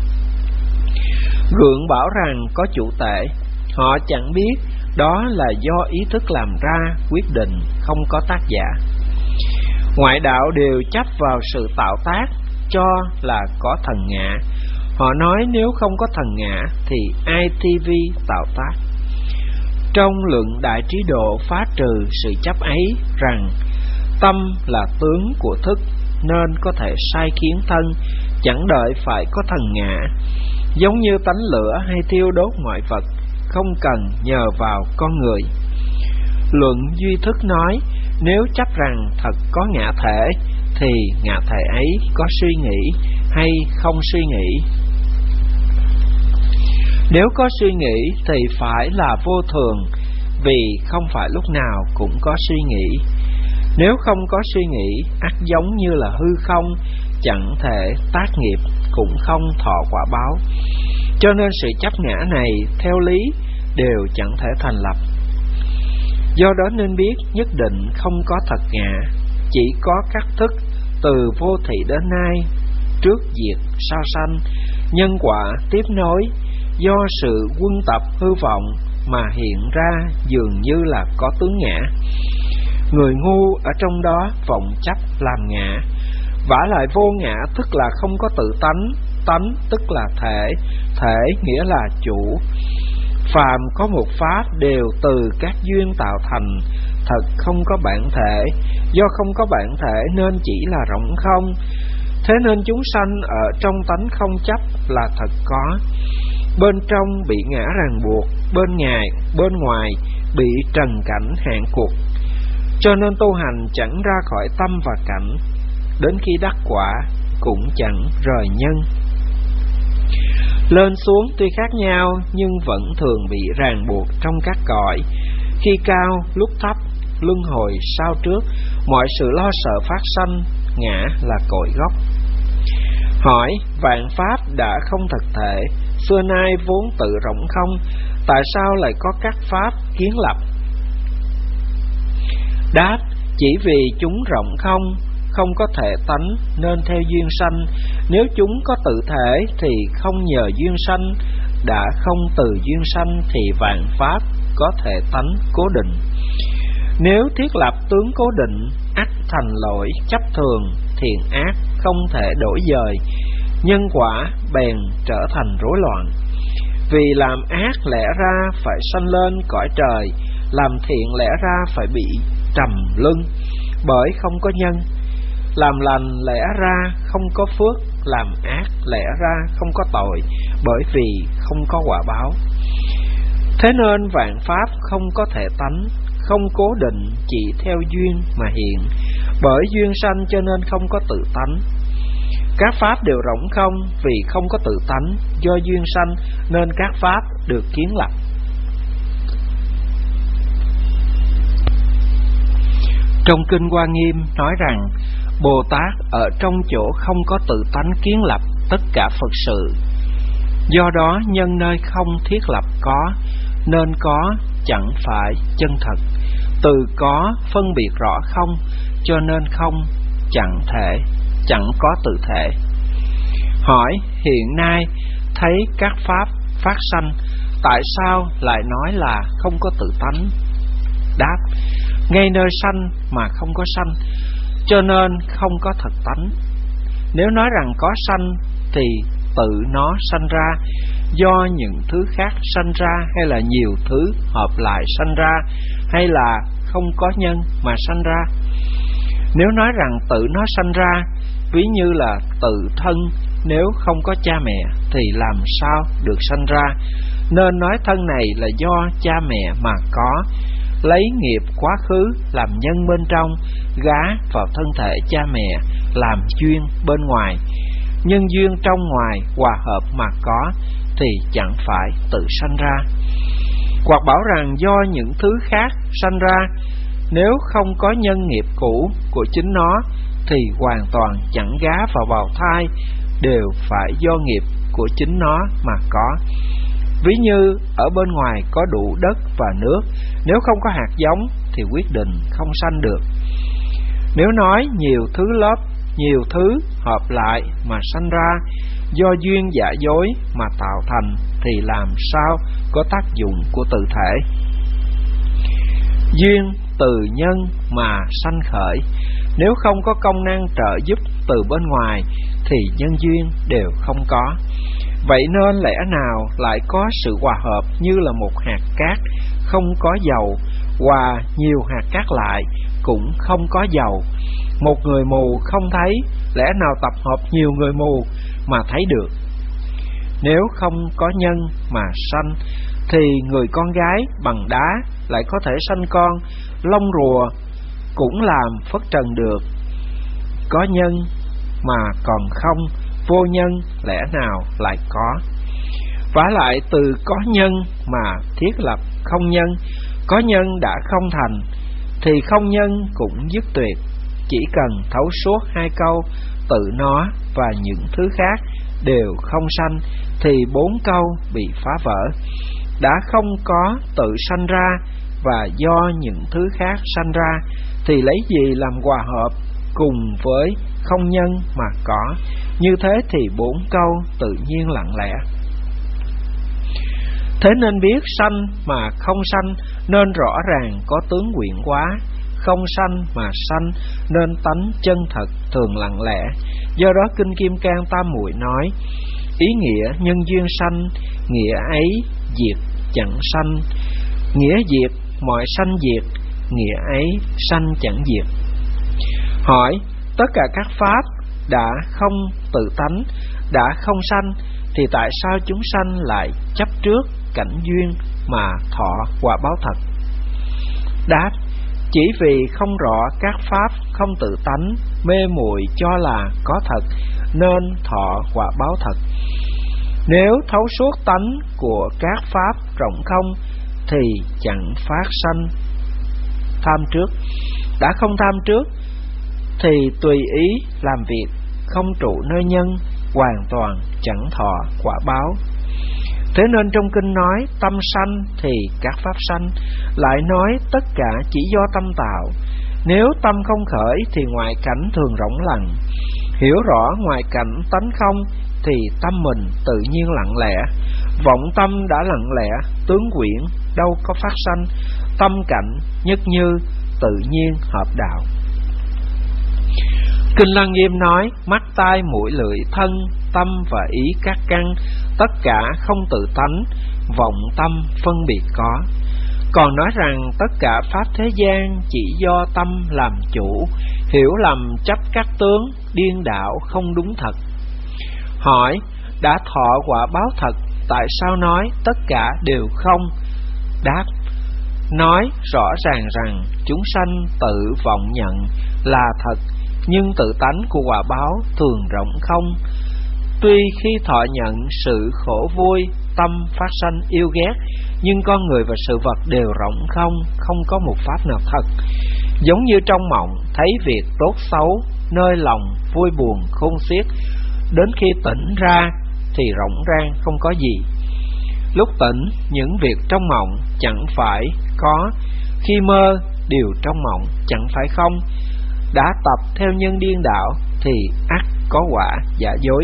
Speaker 1: Gượng bảo rằng có chủ tể, họ chẳng biết đó là do ý thức làm ra quyết định, không có tác giả. Ngoại đạo đều chấp vào sự tạo tác, cho là có thần ngã. Họ nói nếu không có thần ngã thì ai ti vi tạo tác. Trong luận Đại Trí Độ phá trừ sự chấp ấy, rằng tâm là tướng của thức, nên có thể sai khiến thân, chẳng đợi phải có thần ngã. Giống như tánh lửa hay thiêu đốt mọi vật, không cần nhờ vào con người. Luận Duy Thức nói, nếu chấp rằng thật có ngã thể, thì ngã thể ấy có suy nghĩ hay không suy nghĩ? Nếu có suy nghĩ thì phải là vô thường, vì không phải lúc nào cũng có suy nghĩ. Nếu không có suy nghĩ, ắt giống như là hư không, chẳng thể tác nghiệp, cũng không thọ quả báo. Cho nên sự chấp ngã này theo lý đều chẳng thể thành lập. Do đó nên biết nhất định không có thật ngã, chỉ có các thức từ vô thị đến nay, trước diệt sau sanh, nhân quả tiếp nối, do sự quân tập hư vọng mà hiện ra dường như là có tướng ngã. Người ngu ở trong đó vọng chấp làm ngã, vả lại vô ngã tức là không có tự tánh, tánh tức là thể, thể nghĩa là chủ. Phàm có một pháp đều từ các duyên tạo thành, thật không có bản thể. Do không có bản thể nên chỉ là rỗng không. Thế nên chúng sanh ở trong tánh không chấp là thật có. Bên trong bị ngã ràng buộc, bên ngoài, bên ngoài bị trần cảnh hạn cuộc. Cho nên tu hành chẳng ra khỏi tâm và cảnh, đến khi đắc quả cũng chẳng rời nhân. Lên xuống tuy khác nhau nhưng vẫn thường bị ràng buộc trong các cõi. Khi cao lúc thấp, luân hồi sao trước, mọi sự lo sợ phát sanh, ngã là cội gốc. Hỏi, vạn pháp đã không thực thể, xưa nay vốn tự rỗng không, tại sao lại có các pháp kiến lập? Đáp, chỉ vì chúng rỗng không, không có thể tánh nên theo duyên sanh. Nếu chúng có tự thể thì không nhờ duyên sanh, đã không từ duyên sanh thì vạn pháp có thể tánh cố định. Nếu thiết lập tướng cố định, ắt thành lỗi chấp thường, thiện ác không thể đổi dời, nhân quả bèn trở thành rối loạn. Vì làm ác lẽ ra phải sanh lên cõi trời, làm thiện lẽ ra phải bị trầm luân, bởi không có nhân. Làm lành lẽ ra không có phước, làm ác lẽ ra không có tội, bởi vì không có quả báo. Thế nên vạn pháp không có thể tánh, không cố định, chỉ theo duyên mà hiện. Bởi duyên sanh cho nên không có tự tánh. Các pháp đều rỗng không, vì không có tự tánh. Do duyên sanh nên các pháp được kiến lập. Trong Kinh Hoa Nghiêm nói rằng, Bồ Tát ở trong chỗ không có tự tánh kiến lập tất cả Phật sự. Do đó nhân nơi không thiết lập có, nên có chẳng phải chân thật. Từ có phân biệt rõ không, cho nên không chẳng thể, chẳng có tự thể. Hỏi, hiện nay thấy các pháp phát sanh, tại sao lại nói là không có tự tánh? Đáp, ngay nơi sanh mà không có sanh, cho nên không có thật tánh. Nếu nói rằng có sanh thì tự nó sanh ra, do những thứ khác sanh ra, hay là nhiều thứ hợp lại sanh ra, hay là không có nhân mà sanh ra. Nếu nói rằng tự nó sanh ra, ví như là tự thân nếu không có cha mẹ thì làm sao được sanh ra, nên nói thân này là do cha mẹ mà có, lấy nghiệp quá khứ làm nhân bên trong, gá vào thân thể cha mẹ làm duyên bên ngoài. Nhân duyên trong ngoài hòa hợp mà có thì chẳng phải tự sanh ra. Hoặc bảo rằng do những thứ khác sanh ra, nếu không có nhân nghiệp cũ của chính nó thì hoàn toàn chẳng gá vào bào thai, đều phải do nghiệp của chính nó mà có. Ví như ở bên ngoài có đủ đất và nước, nếu không có hạt giống thì quyết định không sanh được. Nếu nói nhiều thứ lớp, nhiều thứ hợp lại mà sanh ra, do duyên giả dối mà tạo thành thì làm sao có tác dụng của tự thể. Duyên từ nhân mà sanh khởi, nếu không có công năng trợ giúp từ bên ngoài thì nhân duyên đều không có. Vậy nên lẽ nào lại có sự hòa hợp như là một hạt cát không có dầu, hòa nhiều hạt cát lại cũng không có dầu. Một người mù không thấy, lẽ nào tập hợp nhiều người mù mà thấy được. Nếu không có nhân mà sanh thì người con gái bằng đá lại có thể sanh con, lông rùa cũng làm phất trần được. Có nhân mà còn không, vô nhân lẽ nào lại có. Vả lại từ có nhân mà thiết lập không nhân, có nhân đã không thành thì không nhân cũng dứt tuyệt. Chỉ cần thấu suốt hai câu tự nó và những thứ khác đều không sanh thì bốn câu bị phá vỡ. Đã không có tự sanh ra và do những thứ khác sanh ra thì lấy gì làm hòa hợp cùng với không nhân mà có. Như thế thì bốn câu tự nhiên lặng lẽ. Thế nên biết sanh mà không sanh nên rõ ràng có tướng quyện hóa. Không sanh mà sanh nên tánh chân thật thường lặng lẽ. Do đó Kinh Kim Cang Tam Muội nói, ý nghĩa nhân duyên sanh, nghĩa ấy diệt chẳng sanh. Nghĩa diệt mọi sanh diệt, nghĩa ấy sanh chẳng diệt. Hỏi, tất cả các pháp đã không tự tánh, đã không sanh, thì tại sao chúng sanh lại chấp trước cảnh duyên mà thọ quả báo thật? Đáp, chỉ vì không rõ các pháp không tự tánh, mê muội cho là có thật, nên thọ quả báo thật. Nếu thấu suốt tánh của các pháp rộng không, thì chẳng phát sanh tham trước. Đã không tham trước, thì tùy ý làm việc, không trụ nơi nhân, hoàn toàn chẳng thọ quả báo. Thế nên trong kinh nói tâm sanh thì các pháp sanh, lại nói tất cả chỉ do tâm tạo. Nếu tâm không khởi thì ngoại cảnh thường rỗng lặng. Hiểu rõ ngoại cảnh tánh không thì tâm mình tự nhiên lặng lẽ. Vọng tâm đã lặng lẽ, tướng quyển đâu có phát sanh. Tâm cảnh nhất như tự nhiên hợp đạo. Kinh Lăng Nghiêm nói mắt tai mũi lưỡi thân, tâm và ý các căn, tất cả không tự tánh, vọng tâm phân biệt có. Còn nói rằng tất cả pháp thế gian chỉ do tâm làm chủ, hiểu lầm chấp các tướng, điên đạo không đúng thật. Hỏi, đã thọ quả báo thật, tại sao nói tất cả đều không? Đáp, nói rõ ràng rằng chúng sanh tự vọng nhận là thật, nhưng tự tánh của quả báo thường rộng không. Tuy khi thọ nhận sự khổ vui, tâm phát sanh yêu ghét, nhưng con người và sự vật đều rộng không, không có một pháp nào thật. Giống như trong mộng thấy việc tốt xấu, nơi lòng vui buồn khôn xiết, đến khi tỉnh ra thì rỗng rang không có gì. Lúc tỉnh, những việc trong mộng chẳng phải có, khi mơ điều trong mộng chẳng phải không. Đã tập theo nhân điên đạo thì ắt có quả giả dối.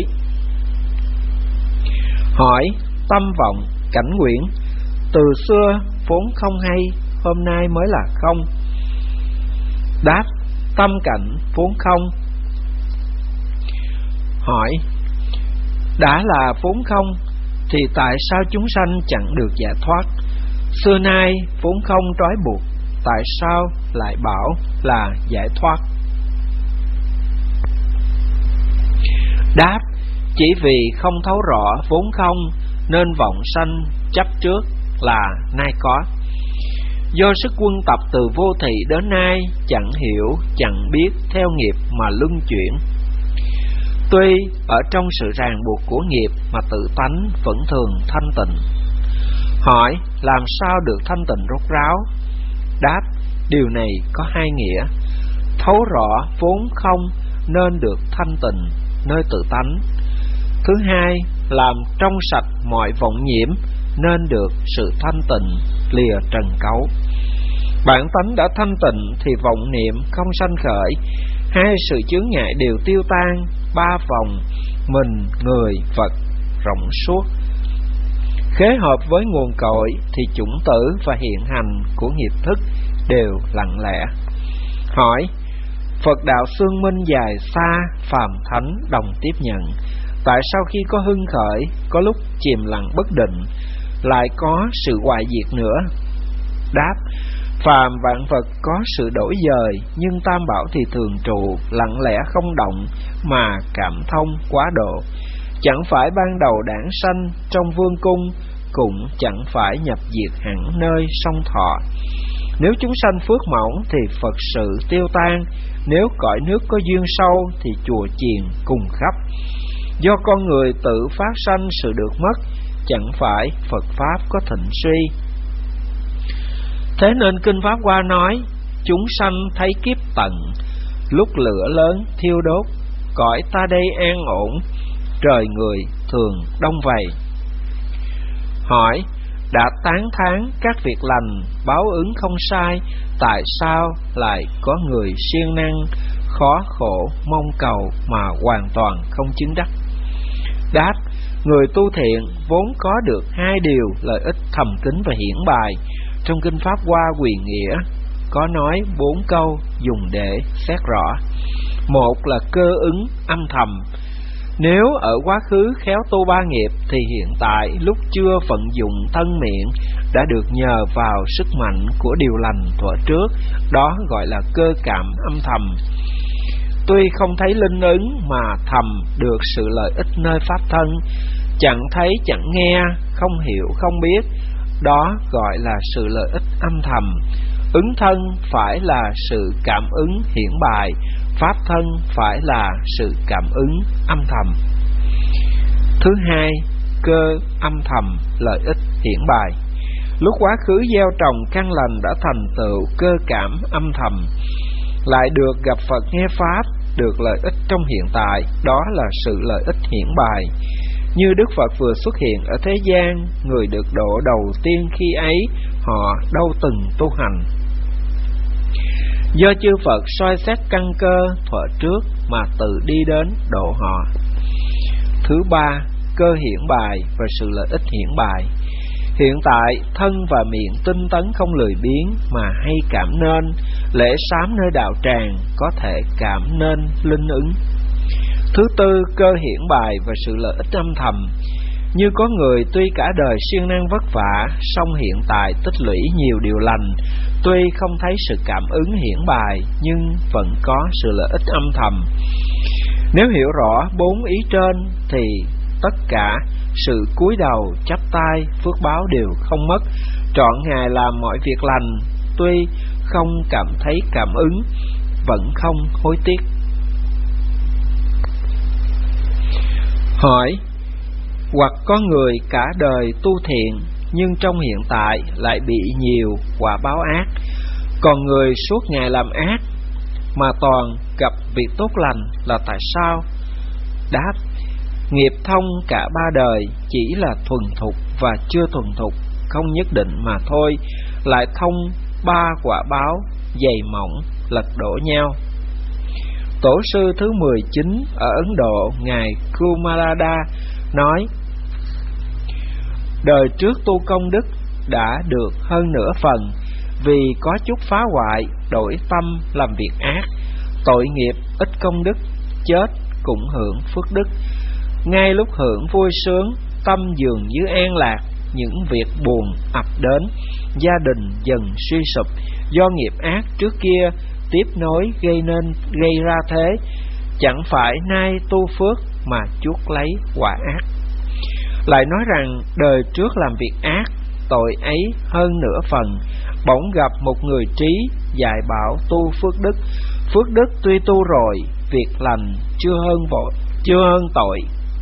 Speaker 1: Hỏi, tâm vọng cảnh nguyện từ xưa vốn không hay, hôm nay mới là không? Đáp, tâm cảnh vốn không. Hỏi, đã là vốn không thì tại sao chúng sanh chẳng được giải thoát? Xưa nay vốn không trói buộc, tại sao lại bảo là giải thoát? Đáp, chỉ vì không thấu rõ vốn không, nên vọng sanh chấp trước là nay có. Do sức quân tập từ vô thị đến nay, chẳng hiểu, chẳng biết theo nghiệp mà luân chuyển. Tuy ở trong sự ràng buộc của nghiệp mà tự tánh vẫn thường thanh tịnh. Hỏi, làm sao được thanh tịnh rốt ráo? Đáp, điều này có hai nghĩa. Thấu rõ vốn không nên được thanh tịnh nơi tự tánh. Thứ hai, làm trong sạch mọi vọng nhiễm nên được sự thanh tịnh lìa trần cấu. Bản tánh đã thanh tịnh thì vọng niệm không sanh khởi, hai sự chướng ngại đều tiêu tan, ba vòng mình, người, vật rộng suốt. Khế hợp với nguồn cội thì chủng tử và hiện hành của nghiệp thức đều lặng lẽ. Hỏi, Phật đạo xương minh dài xa, phàm thánh đồng tiếp nhận, tại sao khi có hưng khởi, có lúc chìm lặng bất định, lại có sự hoại diệt nữa? Đáp, phàm vạn vật có sự đổi dời, nhưng tam bảo thì thường trụ, lặng lẽ không động, mà cảm thông quá độ. Chẳng phải ban đầu đản sanh trong vương cung, cũng chẳng phải nhập diệt hẳn nơi sông thọ. Nếu chúng sanh phước mỏng thì Phật sự tiêu tan, nếu cõi nước có duyên sâu thì chùa chiền cùng khắp. Do con người tự phát sanh sự được mất, chẳng phải Phật Pháp có thịnh suy. Thế nên Kinh Pháp Hoa nói, chúng sanh thấy kiếp tận, lúc lửa lớn thiêu đốt, cõi ta đây an ổn, trời người thường đông vầy. Hỏi, đã tán thán các việc lành, báo ứng không sai, tại sao lại có người siêng năng, khó khổ, mong cầu mà hoàn toàn không chứng đắc? Đáp, người tu thiện vốn có được hai điều lợi ích thầm kín và hiển bài. Trong Kinh Pháp Hoa Quyền Nghĩa có nói bốn câu dùng để xét rõ. Một là cơ ứng âm thầm. Nếu ở quá khứ khéo tu ba nghiệp thì hiện tại lúc chưa vận dụng thân miệng đã được nhờ vào sức mạnh của điều lành thuở trước, đó gọi là cơ cảm âm thầm. Tuy không thấy linh ứng mà thầm được sự lợi ích nơi pháp thân, chẳng thấy chẳng nghe, không hiểu không biết, đó gọi là sự lợi ích âm thầm. Ứng thân phải là sự cảm ứng hiển bài, pháp thân phải là sự cảm ứng âm thầm. Thứ hai, cơ âm thầm, lợi ích hiển bài. Lúc quá khứ gieo trồng căn lành đã thành tựu cơ cảm âm thầm, lại được gặp Phật nghe pháp, được lợi ích trong hiện tại, đó là sự lợi ích hiển bài. Như Đức Phật vừa xuất hiện ở thế gian, người được độ đầu tiên khi ấy, họ đâu từng tu hành. Do chư Phật soi xét căn cơ thuở trước mà tự đi đến độ họ. Thứ ba, cơ hiển bài và sự lợi ích hiển bài. Hiện tại, thân và miệng tinh tấn không lười biếng mà hay cảm nên, lễ sám nơi đạo tràng có thể cảm nên linh ứng. Thứ tư, cơ hiển bài và sự lợi ích âm thầm. Như có người tuy cả đời siêng năng vất vả, song hiện tại tích lũy nhiều điều lành, tuy không thấy sự cảm ứng hiển bài, nhưng vẫn có sự lợi ích âm thầm. Nếu hiểu rõ bốn ý trên thì tất cả sự cúi đầu chắp tay phước báo đều không mất, trọn ngày làm mọi việc lành, tuy không cảm thấy cảm ứng, vẫn không hối tiếc. Hỏi: hoặc có người cả đời tu thiện, nhưng trong hiện tại lại bị nhiều quả báo ác, còn người suốt ngày làm ác mà toàn gặp việc tốt lành là tại sao? Đáp: nghiệp thông cả ba đời, chỉ là thuần thục và chưa thuần thục không nhất định mà thôi, lại thông ba quả báo dày mỏng lật đổ nhau. Tổ sư thứ mười chín ở Ấn Độ, ngài Kumarada nói: đời trước tu công đức đã được hơn nửa phần, vì có chút phá hoại đổi tâm làm việc ác, tội nghiệp ít công đức, chết cũng hưởng phước đức. Ngay lúc hưởng vui sướng, tâm dường như an lạc, những việc buồn ập đến, gia đình dần suy sụp, do nghiệp ác trước kia tiếp nối gây nên gây ra thế, chẳng phải nay tu phước mà chuốc lấy quả ác. Lại nói rằng đời trước làm việc ác, tội ấy hơn nửa phần, bỗng gặp một người trí dạy bảo tu phước đức. Phước đức tuy tu rồi, việc lành chưa hơn vội, chưa hơn tội.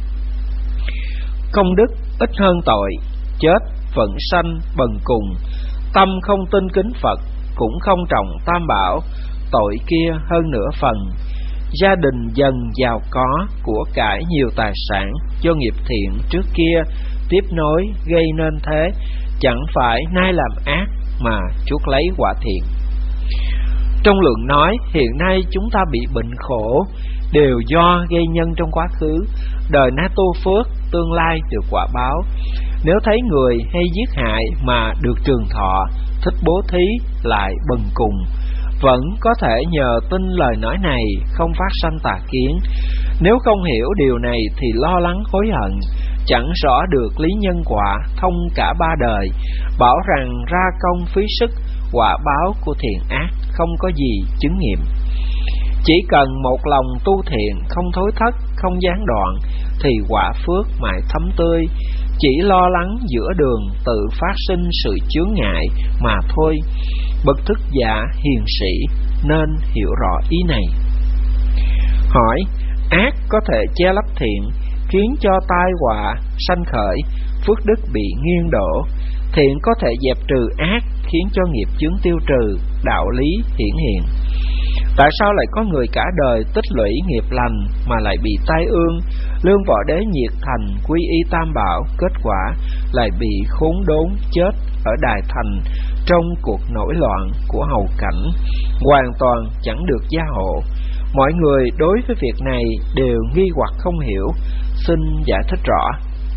Speaker 1: Công đức ít hơn tội, chết vẫn sanh bần cùng. Tâm không tin kính Phật, cũng không trọng tam bảo, tội kia hơn nửa phần. Gia đình dần giàu có, của cải nhiều tài sản, do nghiệp thiện trước kia tiếp nối gây nên thế, chẳng phải nay làm ác mà chuốc lấy quả thiện. Trong lượng nói, hiện nay chúng ta bị bệnh khổ đều do gây nhân trong quá khứ, đời nay tu phước, tương lai được quả báo. Nếu thấy người hay giết hại mà được trường thọ, thích bố thí lại bần cùng, vẫn có thể nhờ tin lời nói này không phát sanh tà kiến. Nếu không hiểu điều này thì lo lắng hối hận, chẳng rõ được lý nhân quả thông cả ba đời, bảo rằng ra công phí sức, quả báo của thiện ác không có gì chứng nghiệm. Chỉ cần một lòng tu thiện, không thối thất, không gián đoạn, thì quả phước mãi thấm tươi. Chỉ lo lắng giữa đường tự phát sinh sự chướng ngại mà thôi. Bậc thức giả hiền sĩ nên hiểu rõ ý này. Hỏi: ác có thể che lấp thiện, khiến cho tai họa sanh khởi, phước đức bị nghiêng đổ. Thiện có thể dẹp trừ ác, khiến cho nghiệp chướng tiêu trừ, đạo lý hiển hiện. Tại sao lại có người cả đời tích lũy nghiệp lành mà lại bị tai ương, lương võ đế nhiệt thành quy y tam bảo, kết quả lại bị khốn đốn chết ở đài thành trong cuộc nổi loạn của hầu cảnh, hoàn toàn chẳng được gia hộ? Mọi người đối với việc này đều nghi hoặc không hiểu, xin giải thích rõ.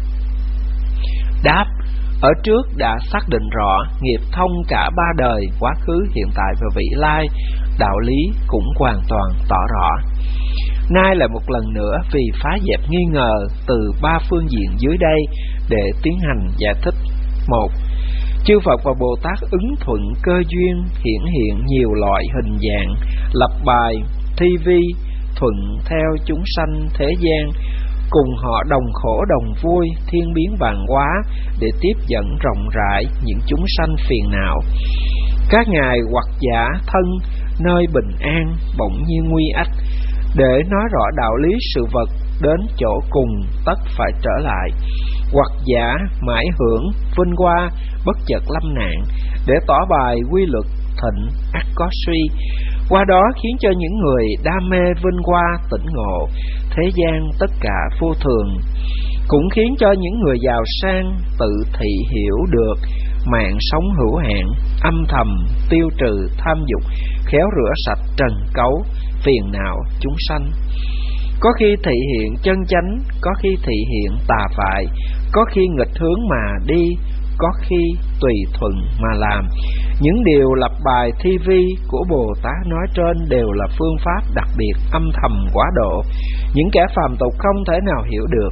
Speaker 1: Đáp: ở trước đã xác định rõ nghiệp thông cả ba đời, quá khứ, hiện tại và vị lai, đạo lý cũng hoàn toàn tỏ rõ. Nay lại một lần nữa vì phá dẹp nghi ngờ từ ba phương diện dưới đây để tiến hành giải thích. Một, Chư Phật và Bồ Tát ứng thuận cơ duyên, hiển hiện nhiều loại hình dạng, lập bài thi vi, thuận theo chúng sanh thế gian, cùng họ đồng khổ đồng vui, thiên biến vạn hóa, để tiếp dẫn rộng rãi những chúng sanh phiền não. Các ngài hoặc giả thân nơi bình an bỗng nhiên nguy ách, để nói rõ đạo lý sự vật, đến chỗ cùng tất phải trở lại. Hoặc giả mãi hưởng vinh hoa, bất chợt lâm nạn, để tỏ bài quy luật thịnh ắt có suy. Qua đó khiến cho những người đam mê vinh hoa tỉnh ngộ, thế gian tất cả vô thường. Cũng khiến cho những người giàu sang tự thị hiểu được mạng sống hữu hạn, âm thầm tiêu trừ tham dục, khéo rửa sạch trần cấu phiền não chúng sanh. Có khi thị hiện chân chánh, có khi thị hiện tà phải, có khi nghịch hướng mà đi, có khi tùy thuận mà làm. Những điều lập bài thi vi của Bồ Tát nói trên đều là phương pháp đặc biệt âm thầm quá độ, những kẻ phàm tục không thể nào hiểu được.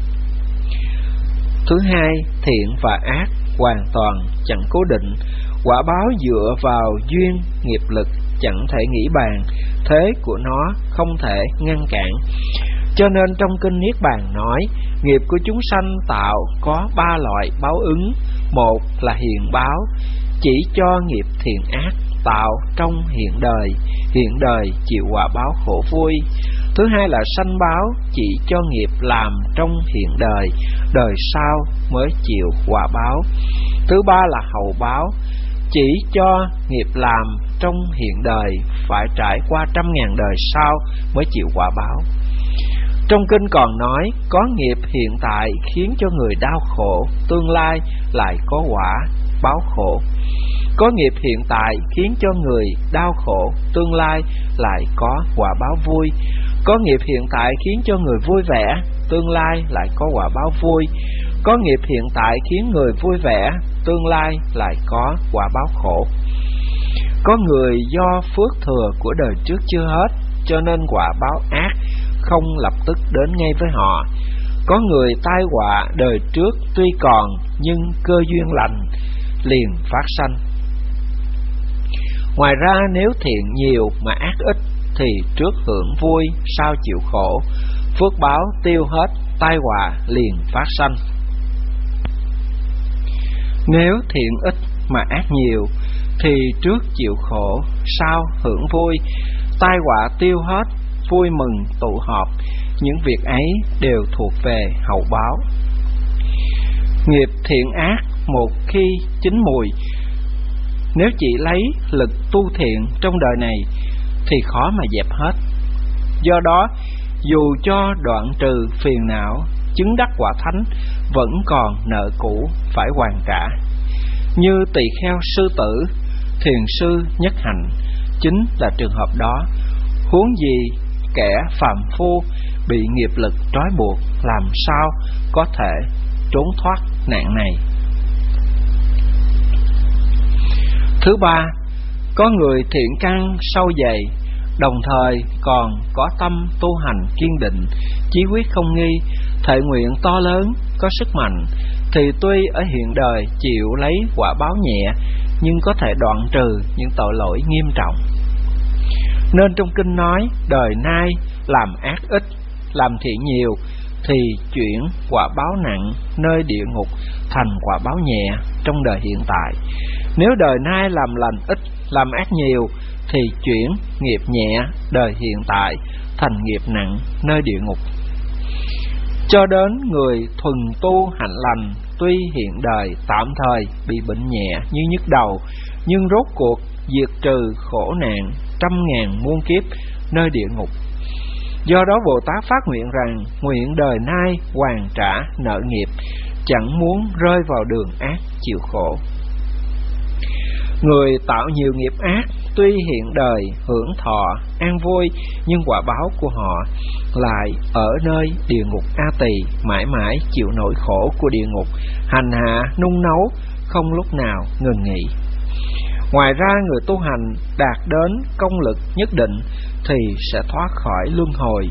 Speaker 1: Thứ hai, thiện và ác hoàn toàn chẳng cố định, quả báo dựa vào duyên nghiệp lực, chẳng thể nghĩ bàn, thế của nó không thể ngăn cản. Cho nên trong kinh Niết Bàn nói, nghiệp của chúng sanh tạo có ba loại báo ứng. Một là hiện báo, chỉ cho nghiệp thiện ác tạo trong hiện đời, hiện đời chịu quả báo khổ vui. Thứ hai là sanh báo, chỉ cho nghiệp làm trong hiện đời, đời sau mới chịu quả báo. Thứ ba là hậu báo, chỉ cho nghiệp làm trong hiện đời, phải trải qua trăm ngàn đời sau mới chịu quả báo. Trong kinh còn nói, có nghiệp hiện tại khiến cho người đau khổ, tương lai lại có quả báo khổ. Có nghiệp hiện tại khiến cho người đau khổ, tương lai lại có quả báo vui. Có nghiệp hiện tại khiến cho người vui vẻ, tương lai lại có quả báo vui. Có nghiệp hiện tại khiến người vui vẻ, tương lai lại có quả báo khổ. Có người do phước thừa của đời trước chưa hết, cho nên quả báo ác không lập tức đến ngay với họ. Có người tai họa đời trước tuy còn, nhưng cơ duyên lành liền phát sanh. Ngoài ra nếu thiện nhiều mà ác ít, thì trước hưởng vui, sau chịu khổ. Phước báo tiêu hết, tai họa liền phát sanh. Nếu thiện ít mà ác nhiều, thì trước chịu khổ, sau hưởng vui. Tai họa tiêu hết, vui mừng tụ họp. Những việc ấy đều thuộc về hậu báo. Nghiệp thiện ác một khi chín mùi, nếu chỉ lấy lực tu thiện trong đời này thì khó mà dẹp hết. Do đó, dù cho đoạn trừ phiền não, chứng đắc quả thánh, vẫn còn nợ cũ phải hoàn trả. Như tỳ kheo sư tử, thiền sư nhất hạnh, chính là trường hợp đó. Huống gì kẻ phàm phu bị nghiệp lực trói buộc, làm sao có thể trốn thoát nạn này. Thứ ba, có người thiện căn sâu dày, đồng thời còn có tâm tu hành kiên định, chí quyết không nghi, thệ nguyện to lớn, có sức mạnh, thì tuy ở hiện đời chịu lấy quả báo nhẹ, nhưng có thể đoạn trừ những tội lỗi nghiêm trọng. Nên trong kinh nói, đời nay làm ác ít, làm thiện nhiều, thì chuyển quả báo nặng nơi địa ngục thành quả báo nhẹ trong đời hiện tại. Nếu đời nay làm lành ít, làm ác nhiều, thì chuyển nghiệp nhẹ đời hiện tại thành nghiệp nặng nơi địa ngục. Cho đến người thuần tu hạnh lành, tuy hiện đời tạm thời bị bệnh nhẹ như nhức đầu, nhưng rốt cuộc diệt trừ khổ nạn trăm ngàn muôn kiếp nơi địa ngục. Do đó Bồ Tát phát nguyện rằng, nguyện đời nay hoàn trả nợ nghiệp, chẳng muốn rơi vào đường ác chịu khổ. Người tạo nhiều nghiệp ác, tuy hiện đời hưởng thọ an vui, nhưng quả báo của họ lại ở nơi địa ngục A Tỳ, mãi mãi chịu nỗi khổ của địa ngục, hành hạ nung nấu không lúc nào ngừng nghỉ. Ngoài ra người tu hành đạt đến công lực nhất định thì sẽ thoát khỏi luân hồi.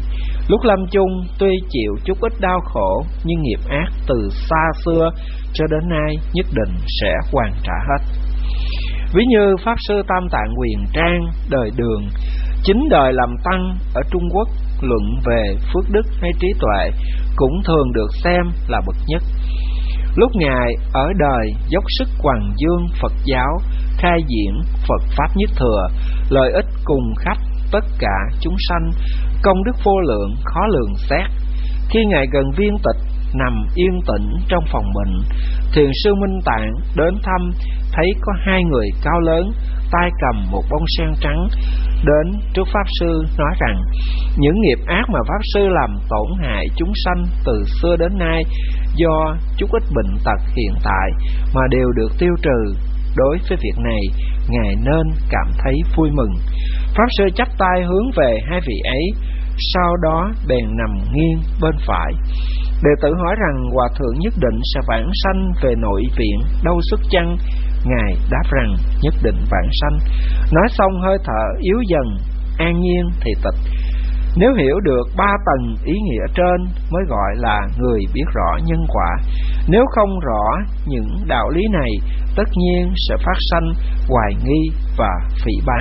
Speaker 1: Lúc lâm chung tuy chịu chút ít đau khổ, nhưng nghiệp ác từ xa xưa cho đến nay nhất định sẽ hoàn trả hết. Ví như Pháp Sư Tam Tạng Quyền Trang đời Đường, chính đời làm tăng ở Trung Quốc, luận về phước đức hay trí tuệ cũng thường được xem là bậc nhất. Lúc Ngài ở đời dốc sức hoằng dương Phật giáo, khai diễn Phật Pháp Nhất Thừa, lợi ích cùng khắp tất cả chúng sanh, công đức vô lượng khó lường xét. Khi Ngài gần viên tịch, nằm yên tĩnh trong phòng bệnh, Thiền sư Minh Tạng đến thăm, thấy có hai người cao lớn, tay cầm một bông sen trắng, đến trước Pháp Sư nói rằng: những nghiệp ác mà Pháp Sư làm tổn hại chúng sanh từ xưa đến nay do chút ít bệnh tật hiện tại mà đều được tiêu trừ. Đối với việc này, Ngài nên cảm thấy vui mừng. Pháp Sư chắp tay hướng về hai vị ấy, sau đó bèn nằm nghiêng bên phải. Đệ tử hỏi rằng Hòa Thượng nhất định sẽ vãng sanh về nội viện đâu sức chăng? Ngài đáp rằng nhất định vãng sanh. Nói xong hơi thở yếu dần, an nhiên thì tịch. Nếu hiểu được ba tầng ý nghĩa trên mới gọi là người biết rõ nhân quả. Nếu không rõ những đạo lý này, tất nhiên sẽ phát sanh hoài nghi và phỉ báng.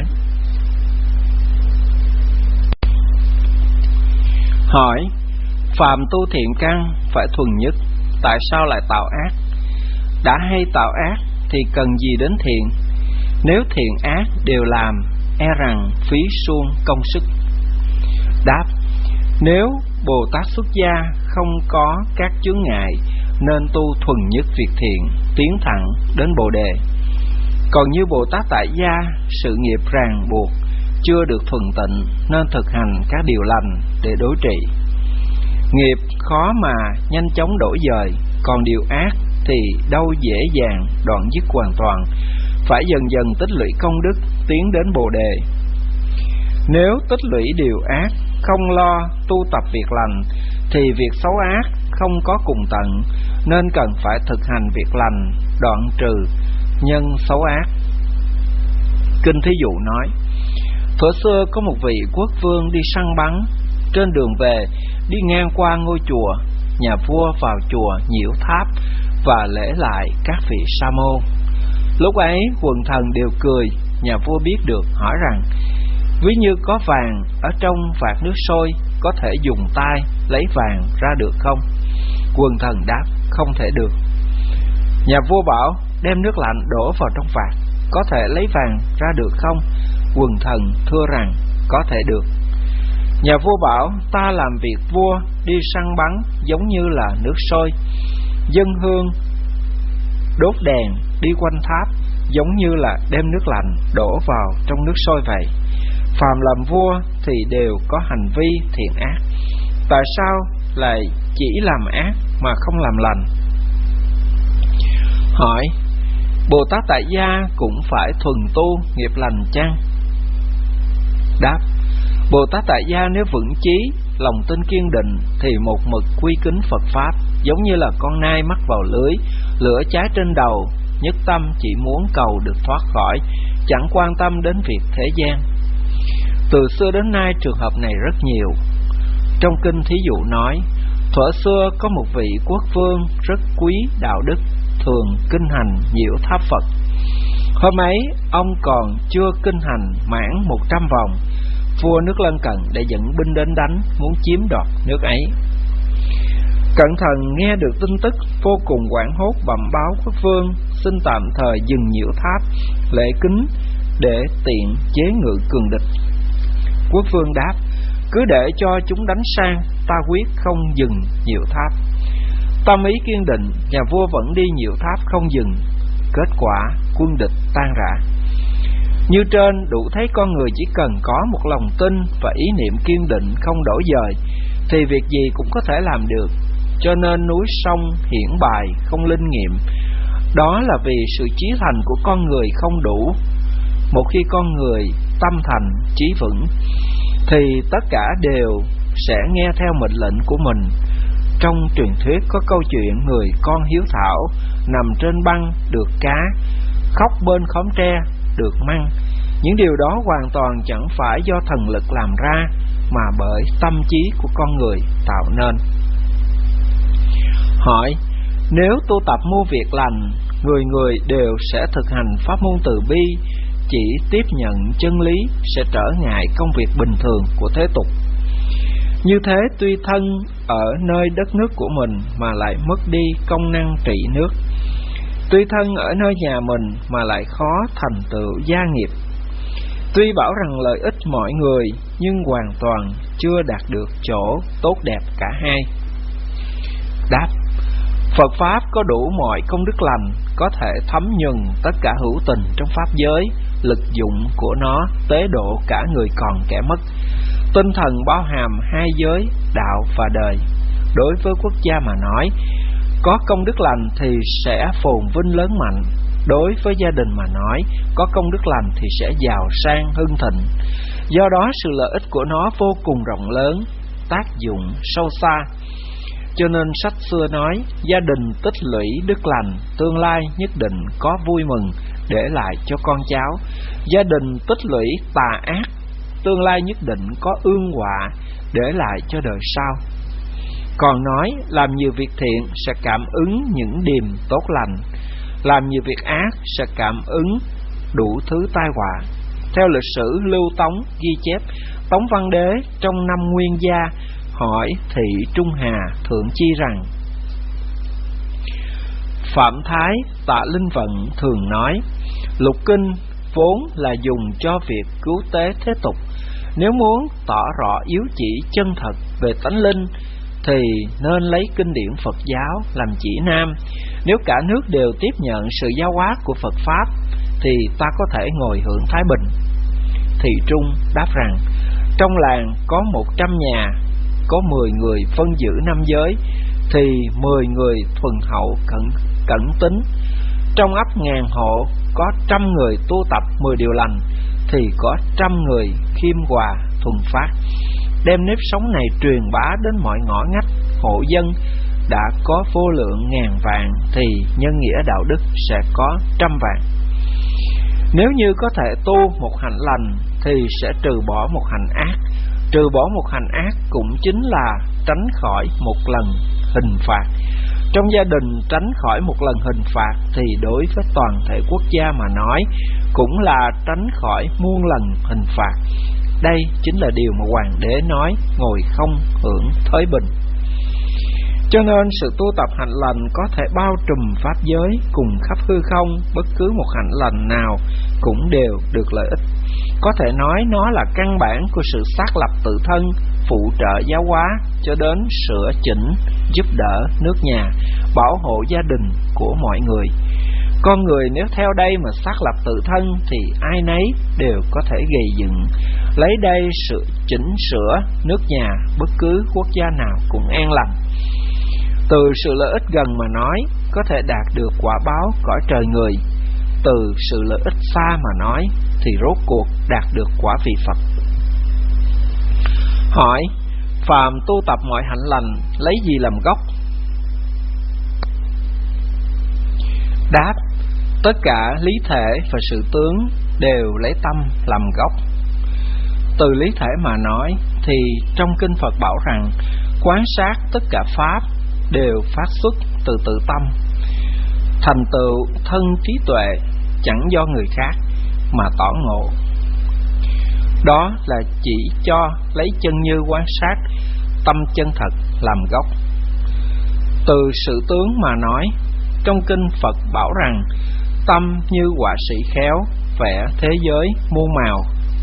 Speaker 1: Hỏi: phàm tu thiện căn phải thuần nhất, tại sao lại tạo ác? Đã hay tạo ác thì cần gì đến thiện? Nếu thiện ác đều làm, e rằng phí suông công sức. Đáp: nếu Bồ Tát xuất gia không có các chướng ngại, nên tu thuần nhất việc thiện, tiến thẳng đến Bồ Đề. Còn như Bồ Tát tại gia, sự nghiệp ràng buộc chưa được thuần tịnh, nên thực hành các điều lành để đối trị. Nghiệp khó mà nhanh chóng đổi dời, còn điều ác thì đâu dễ dàng đoạn dứt hoàn toàn, phải dần dần tích lũy công đức tiến đến Bồ Đề. Nếu tích lũy điều ác, không lo tu tập việc lành, thì việc xấu ác không có cùng tận, nên cần phải thực hành việc lành, đoạn trừ nhân xấu ác. Kinh thí dụ nói: thuở xưa có một vị quốc vương đi săn bắn, trên đường về đi ngang qua ngôi chùa, nhà vua vào chùa nhiễu tháp và lễ lại các vị sa môn. Lúc ấy quần thần đều cười. Nhà vua biết được hỏi rằng: ví như có vàng ở trong vạc nước sôi, có thể dùng tay lấy vàng ra được không? Quần thần đáp: không thể được. Nhà vua bảo: đem nước lạnh đổ vào trong vạc, có thể lấy vàng ra được không? Quần thần thưa rằng: có thể được. Nhà vua bảo: ta làm việc vua đi săn bắn giống như là nước sôi, dâng hương đốt đèn đi quanh tháp giống như là đem nước lạnh đổ vào trong nước sôi vậy. Phàm làm vua thì đều có hành vi thiện ác, tại sao lại chỉ làm ác mà không làm lành? Hỏi: Bồ Tát tại gia cũng phải thuần tu nghiệp lành chăng? Đáp: Bồ Tát tại gia nếu vững chí, lòng tin kiên định thì một mực quy kính Phật Pháp, giống như là con nai mắc vào lưới, lửa cháy trên đầu, nhất tâm chỉ muốn cầu được thoát khỏi, chẳng quan tâm đến việc thế gian. Từ xưa đến nay trường hợp này rất nhiều. Trong kinh thí dụ nói: thuở xưa có một vị quốc vương rất quý đạo đức, thường kinh hành nhiễu tháp Phật. Hôm ấy ông còn chưa kinh hành mãn một trăm vòng, vua nước lân cận đã dẫn binh đến đánh, muốn chiếm đoạt nước ấy. Cẩn thận nghe được tin tức, vô cùng hoảng hốt bẩm báo quốc vương, xin tạm thời dừng nhiễu tháp, lễ kính để tiện chế ngự cường địch. Quốc vương đáp: cứ để cho chúng đánh sang, ta quyết không dừng nhiễu tháp. Tâm ý kiên định, nhà vua vẫn đi nhiễu tháp không dừng. Kết quả quân địch tan rã. Như trên đủ thấy con người chỉ cần có một lòng tin và ý niệm kiên định không đổi dời thì việc gì cũng có thể làm được. Cho nên núi sông hiển bài không linh nghiệm, đó là vì sự chí thành của con người không đủ. Một khi con người tâm thành chí vững thì tất cả đều sẽ nghe theo mệnh lệnh của mình. Trong truyền thuyết có câu chuyện người con hiếu thảo nằm trên băng được cá, khóc bên khóm tre được măng. Những điều đó hoàn toàn chẳng phải do thần lực làm ra, mà bởi tâm trí của con người tạo nên. Hỏi: nếu tu tập mưu việc lành, người người đều sẽ thực hành pháp môn từ bi, chỉ tiếp nhận chân lý sẽ trở ngại công việc bình thường của thế tục. Như thế tuy thân ở nơi đất nước của mình mà lại mất đi công năng trị nước, tuy thân ở nơi nhà mình mà lại khó thành tựu gia nghiệp. Tuy bảo rằng lợi ích mọi người nhưng hoàn toàn chưa đạt được chỗ tốt đẹp cả hai. Đáp: Phật Pháp có đủ mọi công đức lành, có thể thấm nhuần tất cả hữu tình trong Pháp giới, lực dụng của nó tế độ cả người còn kẻ mất. Tinh thần bao hàm hai giới, đạo và đời. Đối với quốc gia mà nói, có công đức lành thì sẽ phồn vinh lớn mạnh. Đối với gia đình mà nói, có công đức lành thì sẽ giàu sang hưng thịnh. Do đó sự lợi ích của nó vô cùng rộng lớn, tác dụng sâu xa. Cho nên sách xưa nói, gia đình tích lũy đức lành, tương lai nhất định có vui mừng để lại cho con cháu. Gia đình tích lũy tà ác, tương lai nhất định có ương họa để lại cho đời sau. Còn nói, làm nhiều việc thiện sẽ cảm ứng những điềm tốt lành, làm nhiều việc ác sẽ cảm ứng đủ thứ tai họa. Theo lịch sử Lưu Tống ghi chép, Tống Văn Đế trong năm Nguyên Gia hỏi Thị Trung Hà Thượng Chi rằng: Phạm Thái Tạ Linh Vận thường nói, lục kinh vốn là dùng cho việc cứu tế thế tục. Nếu muốn tỏ rõ yếu chỉ chân thật về tánh linh thì nên lấy kinh điển Phật giáo làm chỉ nam. Nếu cả nước đều tiếp nhận sự giáo hóa của Phật Pháp thì ta có thể ngồi hưởng thái bình. Thị Trung đáp rằng, trong làng có một trăm nhà, có mười người phân giữ năm giới, thì mười người thuần hậu cẩn, cẩn tính. Trong ấp ngàn hộ có trăm người tu tập mười điều lành, thì có trăm người khiêm hòa thuần phát. Đem nếp sống này truyền bá đến mọi ngõ ngách, hộ dân đã có vô lượng ngàn vạn, thì nhân nghĩa đạo đức sẽ có trăm vạn. Nếu như có thể tu một hạnh lành thì sẽ trừ bỏ một hạnh ác. Trừ bỏ một hành ác cũng chính là tránh khỏi một lần hình phạt. Trong gia đình tránh khỏi một lần hình phạt thì đối với toàn thể quốc gia mà nói cũng là tránh khỏi muôn lần hình phạt. Đây chính là điều mà Hoàng đế nói ngồi không hưởng thới bình. Cho nên sự tu tập hạnh lành có thể bao trùm pháp giới cùng khắp hư không, bất cứ một hạnh lành nào cũng đều được lợi ích. Có thể nói nó là căn bản của sự xác lập tự thân, phụ trợ giáo hóa cho đến sửa chỉnh, giúp đỡ nước nhà, bảo hộ gia đình của mọi người. Con người nếu theo đây mà xác lập tự thân thì ai nấy đều có thể gây dựng, lấy đây sự chỉnh sửa nước nhà, bất cứ quốc gia nào cũng an lành. Từ sự lợi ích gần mà nói, có thể đạt được quả báo cõi trời người. Từ sự lợi ích xa mà nói, thì rốt cuộc đạt được quả vị Phật. Hỏi: phàm tu tập mọi hạnh lành, lấy gì làm gốc? Đáp: tất cả lý thể và sự tướng đều lấy tâm làm gốc. Từ lý thể mà nói, thì trong kinh Phật bảo rằng, quán sát tất cả pháp đều phát xuất từ tự tâm. Thành tựu thân trí tuệ chẳng do người khác mà tỏ ngộ. Đó là chỉ cho lấy chân như quan sát tâm chân thật làm gốc. Từ sự tướng mà nói, trong kinh Phật bảo rằng, tâm như họa sĩ khéo vẽ thế giới muôn màu.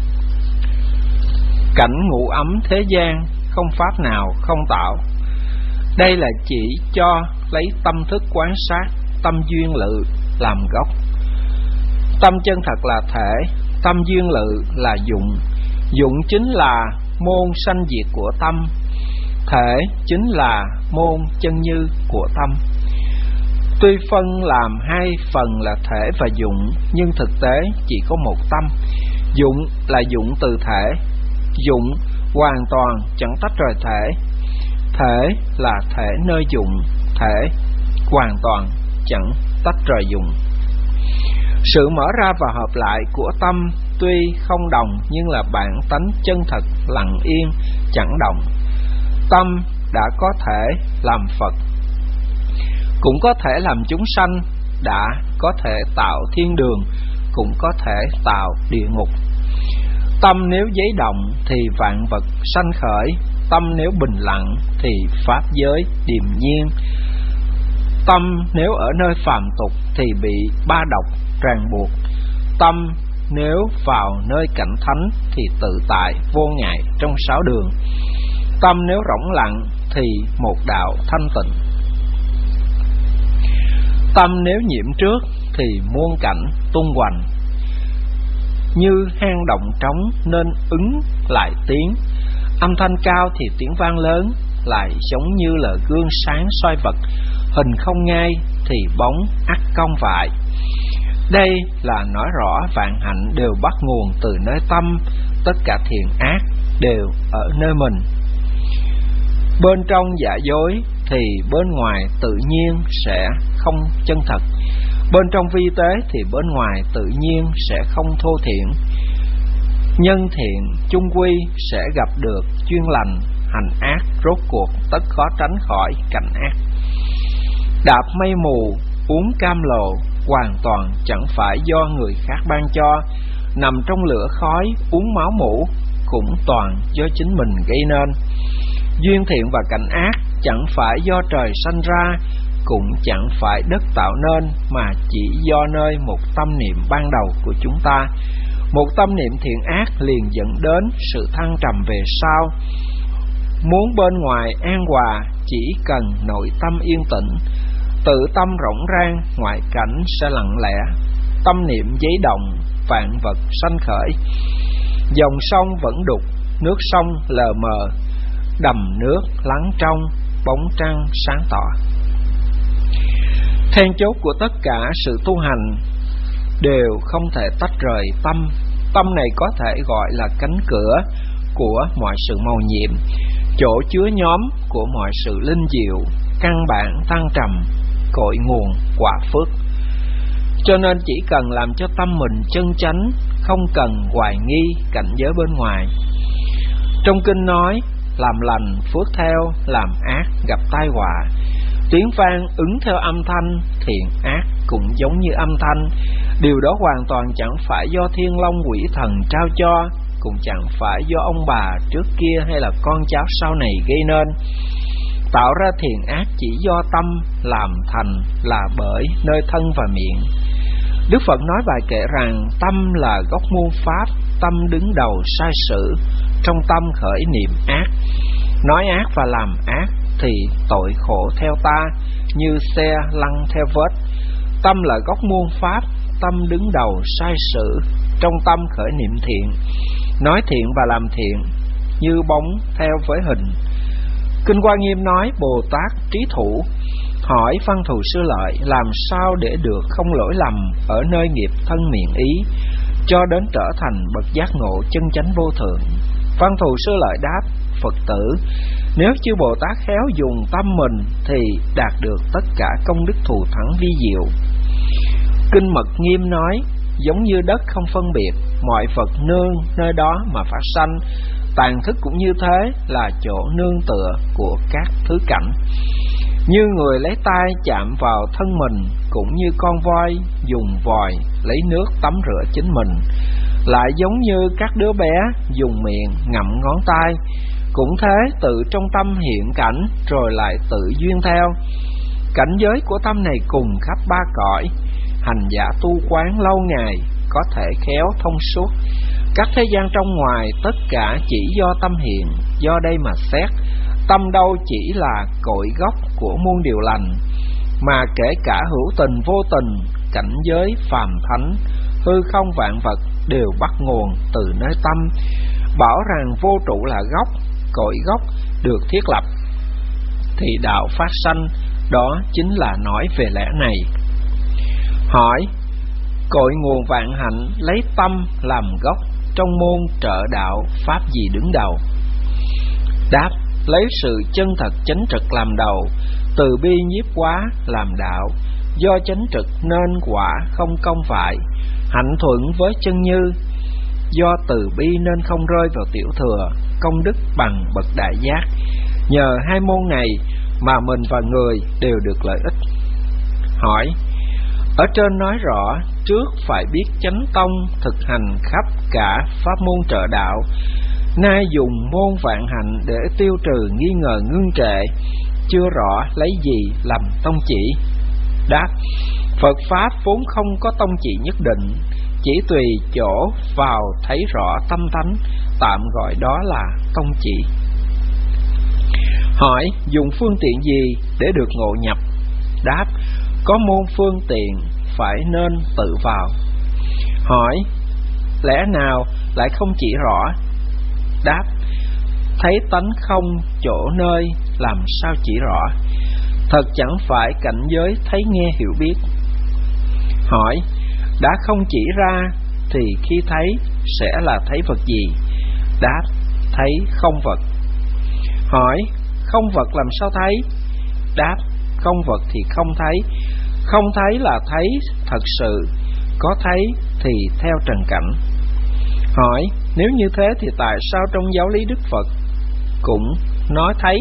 Speaker 1: Cảnh ngủ ấm thế gian không pháp nào không tạo. Đây là chỉ cho lấy tâm thức quán sát tâm duyên lự làm gốc. Tâm chân thật là thể, tâm duyên lự là dụng. Dụng chính là môn sanh diệt của tâm, thể chính là môn chân như của tâm. Tuy phân làm hai phần là thể và dụng, nhưng thực tế chỉ có một tâm. Dụng là dụng từ thể, dụng hoàn toàn chẳng tách rời thể. Thể là thể nơi dụng, thể hoàn toàn chẳng tách rời dụng. Sự mở ra và hợp lại của tâm tuy không đồng nhưng là bản tánh chân thật lặng yên chẳng động. Tâm đã có thể làm Phật, cũng có thể làm chúng sanh, đã có thể tạo thiên đường, cũng có thể tạo địa ngục. Tâm nếu giấy động thì vạn vật sanh khởi, tâm nếu bình lặng thì pháp giới điềm nhiên. Tâm nếu ở nơi phàm tục thì bị ba độc ràng buộc, tâm nếu vào nơi cảnh thánh thì tự tại vô ngại trong sáu đường. Tâm nếu rỗng lặng thì một đạo thanh tịnh. Tâm nếu nhiễm trước thì muôn cảnh tung hoành. Như hang động trống nên ứng lại tiếng, âm thanh cao thì tiếng vang lớn, lại giống như là gương sáng soi vật, hình không ngay thì bóng ắt cong vại. Đây là nói rõ vạn hạnh đều bắt nguồn từ nơi tâm, tất cả thiện ác đều ở nơi mình. Bên trong giả dối thì bên ngoài tự nhiên sẽ không chân thật, bên trong vi tế thì bên ngoài tự nhiên sẽ không thô thiện. Nhân thiện chung quy sẽ gặp được chuyên lành, hành ác rốt cuộc tất khó tránh khỏi cảnh ác. Đạp mây mù, uống cam lộ, hoàn toàn chẳng phải do người khác ban cho. Nằm trong lửa khói, uống máu mủ, cũng toàn do chính mình gây nên. Duyên thiện và cảnh ác chẳng phải do trời sanh ra, cũng chẳng phải đất tạo nên, mà chỉ do nơi một tâm niệm ban đầu của chúng ta. Một tâm niệm thiện ác liền dẫn đến sự thăng trầm về sau. Muốn bên ngoài an hòa, chỉ cần nội tâm yên tĩnh, tự tâm rỗng rang, ngoại cảnh sẽ lặng lẽ. Tâm niệm giấy động, vạn vật sanh khởi. Dòng sông vẫn đục, nước sông lờ mờ, đầm nước lắng trong, bóng trăng sáng tỏ. Then chốt của tất cả sự tu hành đều không thể tách rời tâm. Tâm này có thể gọi là cánh cửa của mọi sự màu nhiệm, chỗ chứa nhóm của mọi sự linh diệu, căn bản thăng trầm, cội nguồn quả phước. Cho nên chỉ cần làm cho tâm mình chân chánh, không cần hoài nghi cảnh giới bên ngoài. Trong kinh nói, làm lành phước theo, làm ác gặp tai họa. Tiếng vang ứng theo âm thanh, thiện ác cũng giống như âm thanh. Điều đó hoàn toàn chẳng phải do thiên long quỷ thần trao cho, cũng chẳng phải do ông bà trước kia hay là con cháu sau này gây nên. Tạo ra thiện ác chỉ do tâm làm thành là bởi nơi thân và miệng. Đức Phật nói bài kệ rằng tâm là gốc muôn pháp, tâm đứng đầu sai sự, trong tâm khởi niệm ác. Nói ác và làm ác thì tội khổ theo ta, như xe lăn theo vết. Tâm là gốc muôn pháp, tâm đứng đầu sai sự, trong tâm khởi niệm thiện. Nói thiện và làm thiện, như bóng theo với hình. Kinh Hoa Nghiêm nói Bồ Tát trí thủ, hỏi Văn Thù Sư Lợi làm sao để được không lỗi lầm ở nơi nghiệp thân miệng ý, cho đến trở thành bậc giác ngộ chân chánh vô thượng. Văn Thù Sư Lợi đáp: Phật tử, nếu chư Bồ Tát khéo dùng tâm mình thì đạt được tất cả công đức thù thắng vi diệu. Kinh Mật Nghiêm nói, giống như đất không phân biệt, mọi vật nương nơi đó mà phát sanh. Tàn thức cũng như thế, là chỗ nương tựa của các thứ cảnh. Như người lấy tay chạm vào thân mình, cũng như con voi dùng vòi lấy nước tắm rửa chính mình. Lại giống như các đứa bé dùng miệng ngậm ngón tay, cũng thế tự trong tâm hiện cảnh rồi lại tự duyên theo. Cảnh giới của tâm này cùng khắp ba cõi, hành giả tu quán lâu ngày có thể khéo thông suốt. Các thế gian trong ngoài tất cả chỉ do tâm hiện, do đây mà xét. Tâm đâu chỉ là cội gốc của muôn điều lành, mà kể cả hữu tình vô tình, cảnh giới phàm thánh, hư không vạn vật đều bắt nguồn từ nơi tâm. Bảo rằng vô trụ là gốc, cội gốc được thiết lập, thì đạo phát sanh, đó chính là nói về lẽ này. Hỏi, cội nguồn vạn hạnh lấy tâm làm gốc, trong môn trợ đạo pháp gì đứng đầu? Đáp, lấy sự chân thật chánh trực làm đầu, từ bi nhiếp hóa làm đạo. Do chánh trực nên quả không công phải, hạnh thuận với chân như. do từ bi nên không rơi vào tiểu thừa, công đức bằng bậc đại giác. Nhờ hai môn này mà mình và người đều được lợi ích. Hỏi: ở trên nói rõ trước phải biết chánh tông, thực hành khắp cả pháp môn trợ đạo, nay dùng môn vạn hạnh để tiêu trừ nghi ngờ ngưng trệ, chưa rõ lấy gì làm tông chỉ. Đáp: Phật Pháp vốn không có tông chỉ nhất định, chỉ tùy chỗ vào thấy rõ tâm tánh, tạm gọi đó là tông chỉ. Hỏi: dùng phương tiện gì để được ngộ nhập? Đáp: có môn phương tiện phải nên tự vào. Hỏi: lẽ nào lại không chỉ rõ? Đáp: thấy tánh không chỗ nơi làm sao chỉ rõ? Thật chẳng phải cảnh giới thấy nghe hiểu biết. Hỏi: đã không chỉ ra thì khi thấy sẽ là thấy vật gì? Đáp: thấy không vật. Hỏi: không vật làm sao thấy? Đáp: không vật thì không thấy. Không thấy là thấy thật sự, có thấy thì theo trần cảnh. Hỏi: nếu như thế thì tại sao trong giáo lý Đức Phật cũng nói thấy?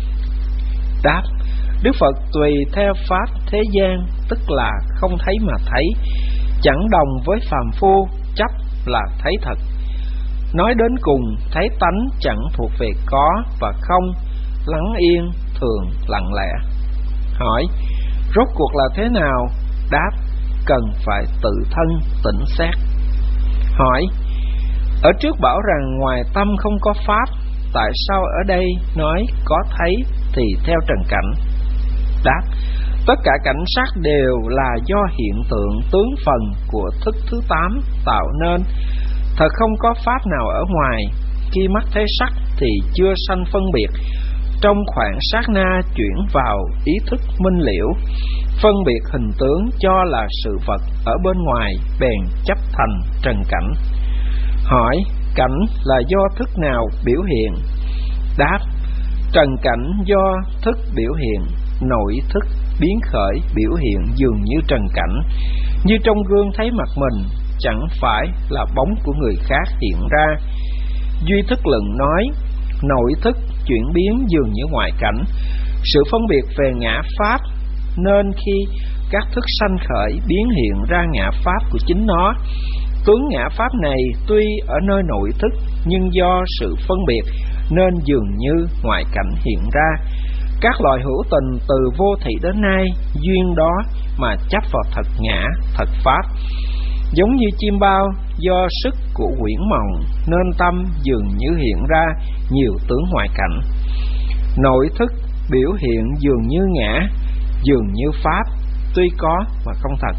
Speaker 1: Đáp: Đức Phật tùy theo pháp thế gian, tức là không thấy mà thấy, chẳng đồng với phàm phu chấp là thấy thật. Nói đến cùng, thấy tánh chẳng thuộc về có và không, lắng yên thường lặng lẽ. Hỏi: rốt cuộc là thế nào? Đáp: cần phải tự thân tỉnh xét. Hỏi: ở trước bảo rằng ngoài tâm không có pháp, tại sao ở đây nói có thấy thì theo trần cảnh? Đáp: tất cả cảnh sắc đều là do hiện tượng tướng phần của thức thứ tám tạo nên, thật không có pháp nào ở ngoài. Khi mắt thấy sắc thì chưa sanh phân biệt, trong khoảng sát na chuyển vào ý thức minh liễu, phân biệt hình tướng cho là sự vật ở bên ngoài, bèn chấp thành trần cảnh. Hỏi: cảnh là do thức nào biểu hiện? Đáp: trần cảnh do thức biểu hiện, nội thức biến khởi biểu hiện dường như trần cảnh. Như trong gương thấy mặt mình, chẳng phải là bóng của người khác hiện ra. Duy thức luận nói, nội thức chuyển biến dường như ngoại cảnh, sự phân biệt về ngã pháp, nên khi các thức sanh khởi biến hiện ra ngã pháp của chính nó. Tướng ngã pháp này tuy ở nơi nội thức, nhưng do sự phân biệt nên dường như ngoại cảnh hiện ra. Các loài hữu tình từ vô thị đến nay, duyên đó mà chấp vào thật ngã, thật pháp. Giống như chim bao, do sức của quyển mộng, nên tâm dường như hiện ra nhiều tướng ngoại cảnh. Nội thức biểu hiện dường như ngã, dường như pháp, tuy có mà không thật.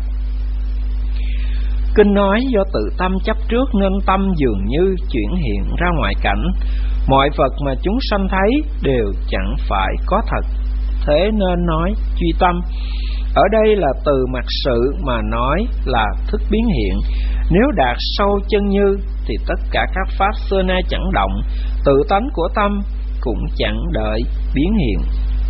Speaker 1: Kinh nói do tự tâm chấp trước nên tâm dường như chuyển hiện ra ngoại cảnh. Mọi vật mà chúng sanh thấy đều chẳng phải có thật, thế nên nói truy tâm. Ở đây là từ mặt sự mà nói là thức biến hiện. Nếu đạt sâu chân như thì tất cả các pháp xưa nay chẳng động, tự tánh của tâm cũng chẳng đợi biến hiện.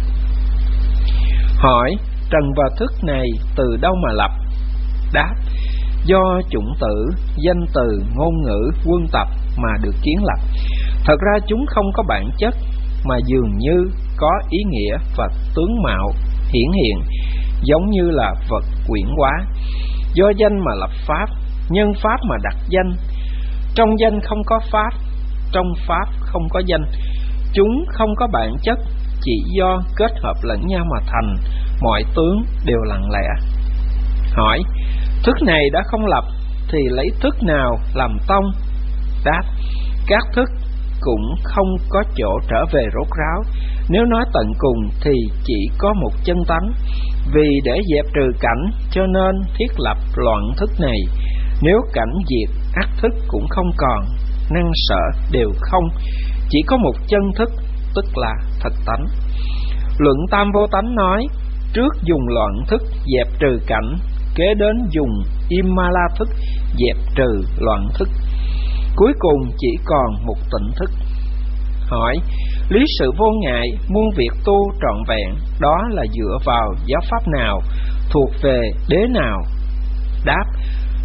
Speaker 1: Hỏi: trần và thức này từ đâu mà lập? Đáp: do chủng tử, danh từ, ngôn ngữ, quân tập mà được kiến lập. Thật ra chúng không có bản chất, mà dường như có ý nghĩa và tướng mạo hiển hiện, giống như là vật quyển hóa. Do danh mà lập pháp, nhân pháp mà đặt danh. Trong danh không có pháp, trong pháp không có danh. Chúng không có bản chất, chỉ do kết hợp lẫn nhau mà thành, mọi tướng đều lặng lẽ. Hỏi: thức này đã không lập thì lấy thức nào làm tông? Đáp: các thức cũng không có chỗ trở về rốt ráo. Nếu nói tận cùng thì chỉ có một chân tánh. Vì để dẹp trừ cảnh cho nên thiết lập loạn thức này. Nếu cảnh diệt, ác thức cũng không còn, năng sợ đều không, chỉ có một chân thức, tức là thật tánh. Luận tam vô tánh nói, trước dùng loạn thức dẹp trừ cảnh, kế đến dùng im ma la thức dẹp trừ loạn thức, cuối cùng chỉ còn một tịnh thức. Hỏi: lý sự vô ngại, muôn việc tu trọn vẹn, đó là dựa vào giáo pháp nào, thuộc về đế nào? Đáp: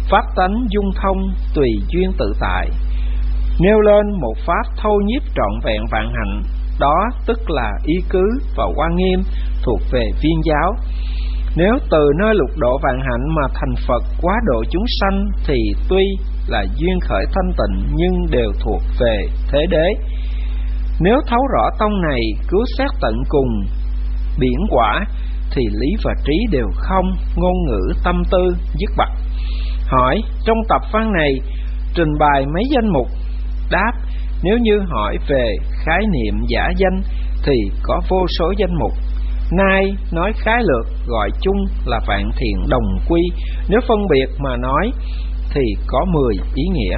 Speaker 1: pháp tánh dung thông, tùy duyên tự tại. Nêu lên một pháp thâu nhiếp trọn vẹn vạn hạnh, đó tức là y cứ và Quan Nghiêm thuộc về Viên giáo. Nếu từ nơi lục độ vạn hạnh mà thành Phật quá độ chúng sanh thì tuy là duyên khởi thanh tịnh nhưng đều thuộc về thế đế. Nếu thấu rõ tông này, cứu xét tận cùng biển quả thì lý và trí đều không, ngôn ngữ tâm tư dứt bặt. Hỏi, trong tập văn này trình bày mấy danh mục? Đáp, nếu như hỏi về khái niệm giả danh thì có vô số danh mục. Nay nói khái lược gọi chung là vạn thiện đồng quy, nếu phân biệt mà nói thì có mười ý nghĩa.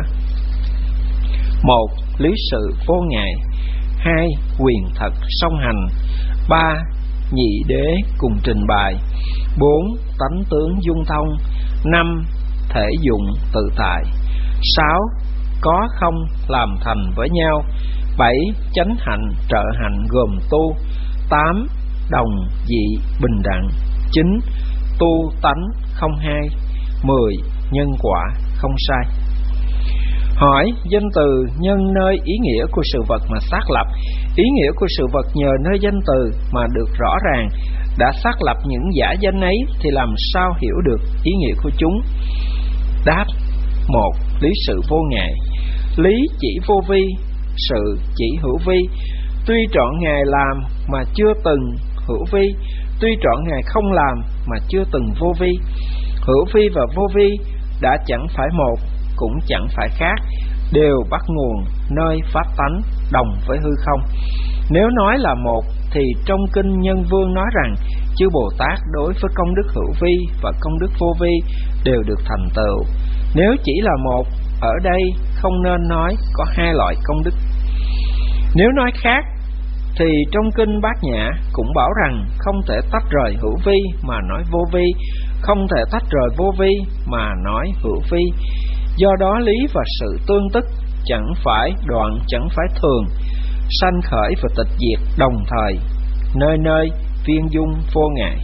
Speaker 1: Một, lý sự vô ngại. Hai, quyền thật song hành. Ba, nhị đế cùng trình bày. Bốn, tánh tướng dung thông. Năm, thể dụng tự tại. Sáu, có không làm thành với nhau. Bảy, chánh hạnh trợ hạnh gồm tu. Tám, đồng dị bình đẳng. Chín, tu tánh không hai. Mười, nhân quả không sai. Hỏi, danh từ nhân nơi ý nghĩa của sự vật mà xác lập. Ý nghĩa của sự vật nhờ nơi danh từ mà được rõ ràng. Đã xác lập những giả danh ấy thì làm sao hiểu được ý nghĩa của chúng? Đáp, một, lý sự vô ngại. Lý chỉ vô vi, sự chỉ hữu vi. Tuy trọn Ngài làm mà chưa từng hữu vi, tuy trọn Ngài không làm mà chưa từng vô vi. Hữu vi và vô vi đã chẳng phải một, cũng chẳng phải khác, đều bắt nguồn nơi pháp tánh đồng với hư không. Nếu nói là một thì trong kinh Nhân Vương nói rằng chư Bồ Tát đối với công đức hữu vi và công đức vô vi đều được thành tựu. Nếu chỉ là một, ở đây không nên nói có hai loại công đức. Nếu nói khác thì trong kinh Bát Nhã cũng bảo rằng không thể tách rời hữu vi mà nói vô vi, không thể tách rời vô vi mà nói hữu vi. Do đó lý và sự tương tức chẳng phải đoạn, chẳng phải thường, sanh khởi và tịch diệt đồng thời, nơi nơi viên dung vô ngại.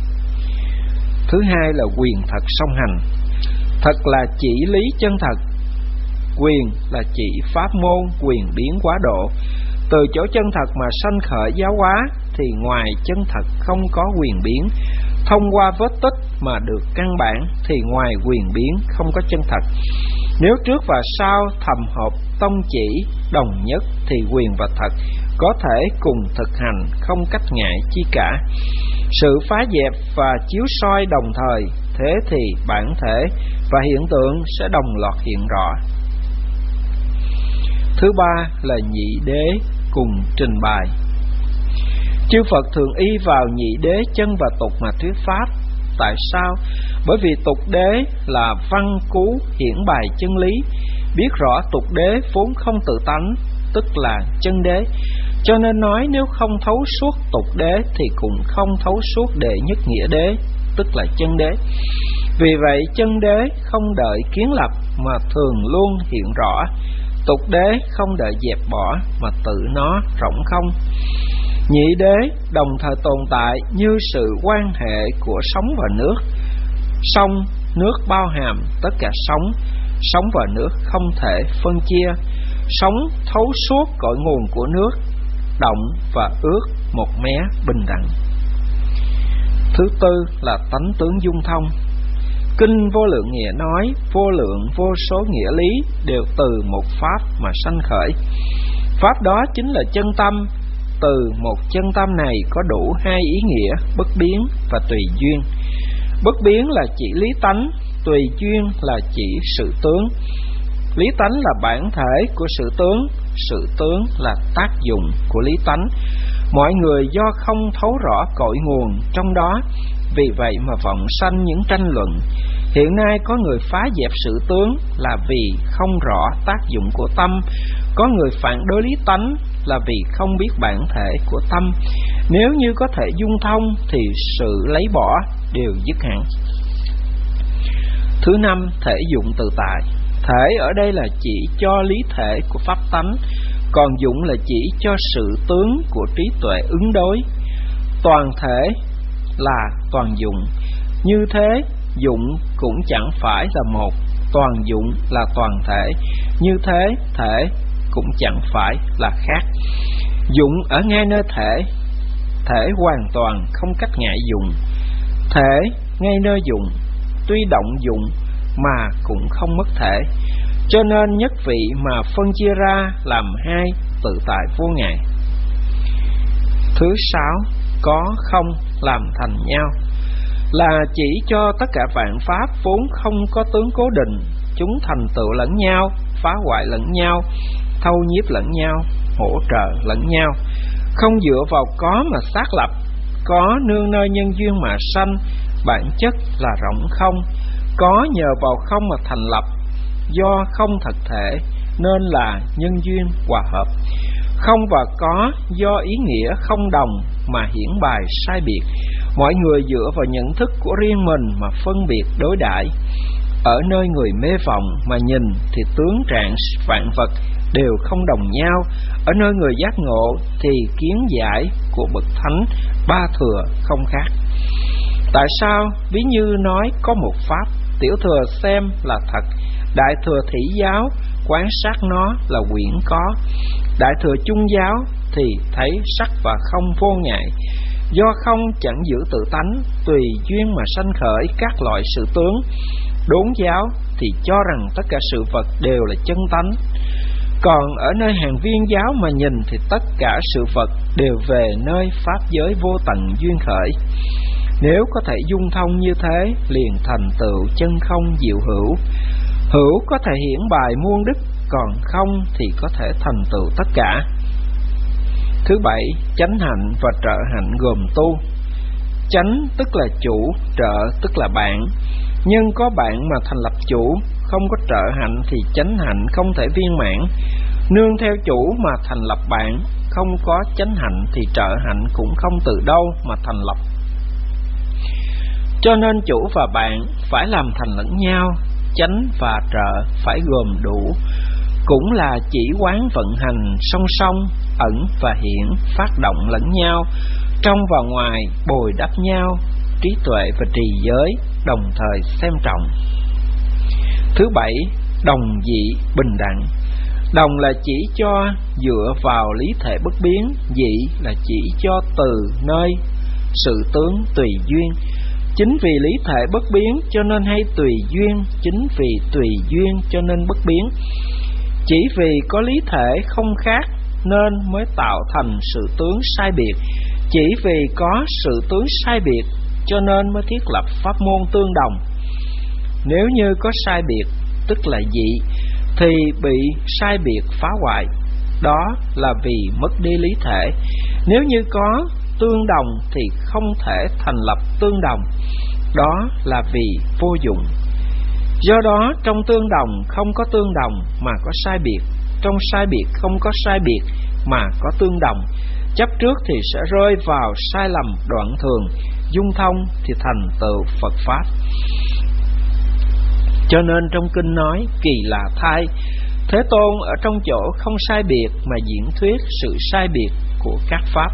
Speaker 1: Thứ hai là quyền thật song hành. Thật là chỉ lý chân thật, quyền là chỉ pháp môn quyền biến quá độ. Từ chỗ chân thật mà sanh khởi giáo hóa thì ngoài chân thật không có quyền biến. Thông qua vết tích mà được căn bản thì ngoài quyền biến không có chân thật. Nếu trước và sau thầm hợp tông chỉ đồng nhất thì quyền và thật có thể cùng thực hành, không cách ngại chi cả. Sự phá dẹp và chiếu soi đồng thời, thế thì bản thể và hiện tượng sẽ đồng loạt hiện rõ. Thứ ba là nhị đế cùng trình bày. Chư Phật thường y vào nhị đế chân và tục mà thuyết pháp. Tại sao? Bởi vì tục đế là văn cú hiển bày chân lý, biết rõ tục đế vốn không tự tánh, tức là chân đế. Cho nên nói nếu không thấu suốt tục đế thì cũng không thấu suốt đệ nhất nghĩa đế, tức là chân đế. Vì vậy chân đế không đợi kiến lập mà thường luôn hiện rõ, tục đế không đợi dẹp bỏ mà tự nó rỗng không. Nhị đế đồng thời tồn tại như sự quan hệ của sóng và nước. Sông, nước bao hàm tất cả sóng, sóng và nước không thể phân chia. Sóng thấu suốt cội nguồn của nước, động và ướt một mé bình đẳng. Thứ tư là tánh tướng dung thông. Kinh Vô Lượng Nghĩa nói vô lượng vô số nghĩa lý đều từ một pháp mà sanh khởi. Pháp đó chính là chân tâm. Từ một chân tâm này có đủ hai ý nghĩa bất biến và tùy duyên. Bất biến là chỉ lý tánh, tùy duyên là chỉ sự tướng. Lý tánh là bản thể của sự tướng, sự tướng là tác dụng của lý tánh. Mọi người do không thấu rõ cội nguồn trong đó, vì vậy mà vọng sanh những tranh luận. Hiện nay có người phá dẹp sự tướng là vì không rõ tác dụng của tâm, có người phản đối lý tánh là vì không biết bản thể của tâm. Nếu như có thể dung thông thì sự lấy bỏ đều dứt hẳn. Thứ năm, thể dụng tự tại. Thể ở đây là chỉ cho lý thể của pháp tánh, còn dụng là chỉ cho sự tướng của trí tuệ ứng đối. Toàn thể là toàn dụng. Như thế, dụng cũng chẳng phải là một, toàn dụng là toàn thể, như thế thể cũng chẳng phải là khác. Dụng ở ngay nơi thể, thể hoàn toàn không cách ngại dụng. Thể ngay nơi dụng, tuy động dụng mà cũng không mất thể. Cho nên nhất vị mà phân chia ra làm hai, tự tại vô ngại. Thứ sáu, có không làm thành nhau, là chỉ cho tất cả vạn pháp vốn không có tướng cố định, chúng thành tựu lẫn nhau, phá hoại lẫn nhau, thâu nhiếp lẫn nhau, hỗ trợ lẫn nhau, không dựa vào có mà xác lập, có nương nơi nhân duyên mà sanh, bản chất là rỗng không, có nhờ vào không mà thành lập, do không thật thể nên là nhân duyên hòa hợp. Không và có do ý nghĩa không đồng mà hiển bài sai biệt, mọi người dựa vào nhận thức của riêng mình mà phân biệt đối đãi. Ở nơi người mê vọng mà nhìn thì tướng trạng vạn vật đều không đồng nhau, ở nơi người giác ngộ thì kiến giải của bậc thánh ba thừa không khác. Tại sao ví như nói có một pháp, tiểu thừa xem là thật, đại thừa thỉ giáo quan sát nó là quyển có, đại thừa chung giáo thì thấy sắc và không vô ngại. Do không chẳng giữ tự tánh, tùy duyên mà sanh khởi các loại sự tướng. Đốn giáo thì cho rằng tất cả sự vật đều là chân tánh. Còn ở nơi hàng viên giáo mà nhìn thì tất cả sự vật đều về nơi pháp giới vô tận duyên khởi. Nếu có thể dung thông như thế, liền thành tựu chân không diệu hữu. Hữu có thể hiển bài muôn đức, còn không thì có thể thành tựu tất cả. Thứ bảy, chánh hạnh và trợ hạnh gồm tu. Chánh tức là chủ, trợ tức là bạn. Nhưng có bạn mà thành lập chủ, không có trợ hạnh thì chánh hạnh không thể viên mãn. Nương theo chủ mà thành lập bạn, không có chánh hạnh thì trợ hạnh cũng không từ đâu mà thành lập. Cho nên chủ và bạn phải làm thành lẫn nhau, chánh và trợ phải gồm đủ. Cũng là chỉ quán vận hành song song, ẩn và hiển phát động lẫn nhau, trong và ngoài bồi đắp nhau, trí tuệ và trì giới đồng thời xem trọng. Thứ bảy, đồng dị bình đẳng. Đồng là chỉ cho dựa vào lý thể bất biến, dị là chỉ cho từ nơi sự tướng tùy duyên. Chính vì lý thể bất biến cho nên hay tùy duyên, chính vì tùy duyên cho nên bất biến. Chỉ vì có lý thể không khác nên mới tạo thành sự tướng sai biệt. Chỉ vì có sự tướng sai biệt cho nên mới thiết lập pháp môn tương đồng. Nếu như có sai biệt tức là dị thì bị sai biệt phá hoại, đó là vì mất đi lý thể. Nếu như có tương đồng thì không thể thành lập tương đồng, đó là vì vô dụng. Do đó trong tương đồng không có tương đồng mà có sai biệt, trong sai biệt không có sai biệt mà có tương đồng. Chấp trước thì sẽ rơi vào sai lầm đoạn thường, dung thông thì thành tựu Phật Pháp. Cho nên trong kinh nói kỳ lạ thay, Thế Tôn ở trong chỗ không sai biệt mà diễn thuyết sự sai biệt của các Pháp.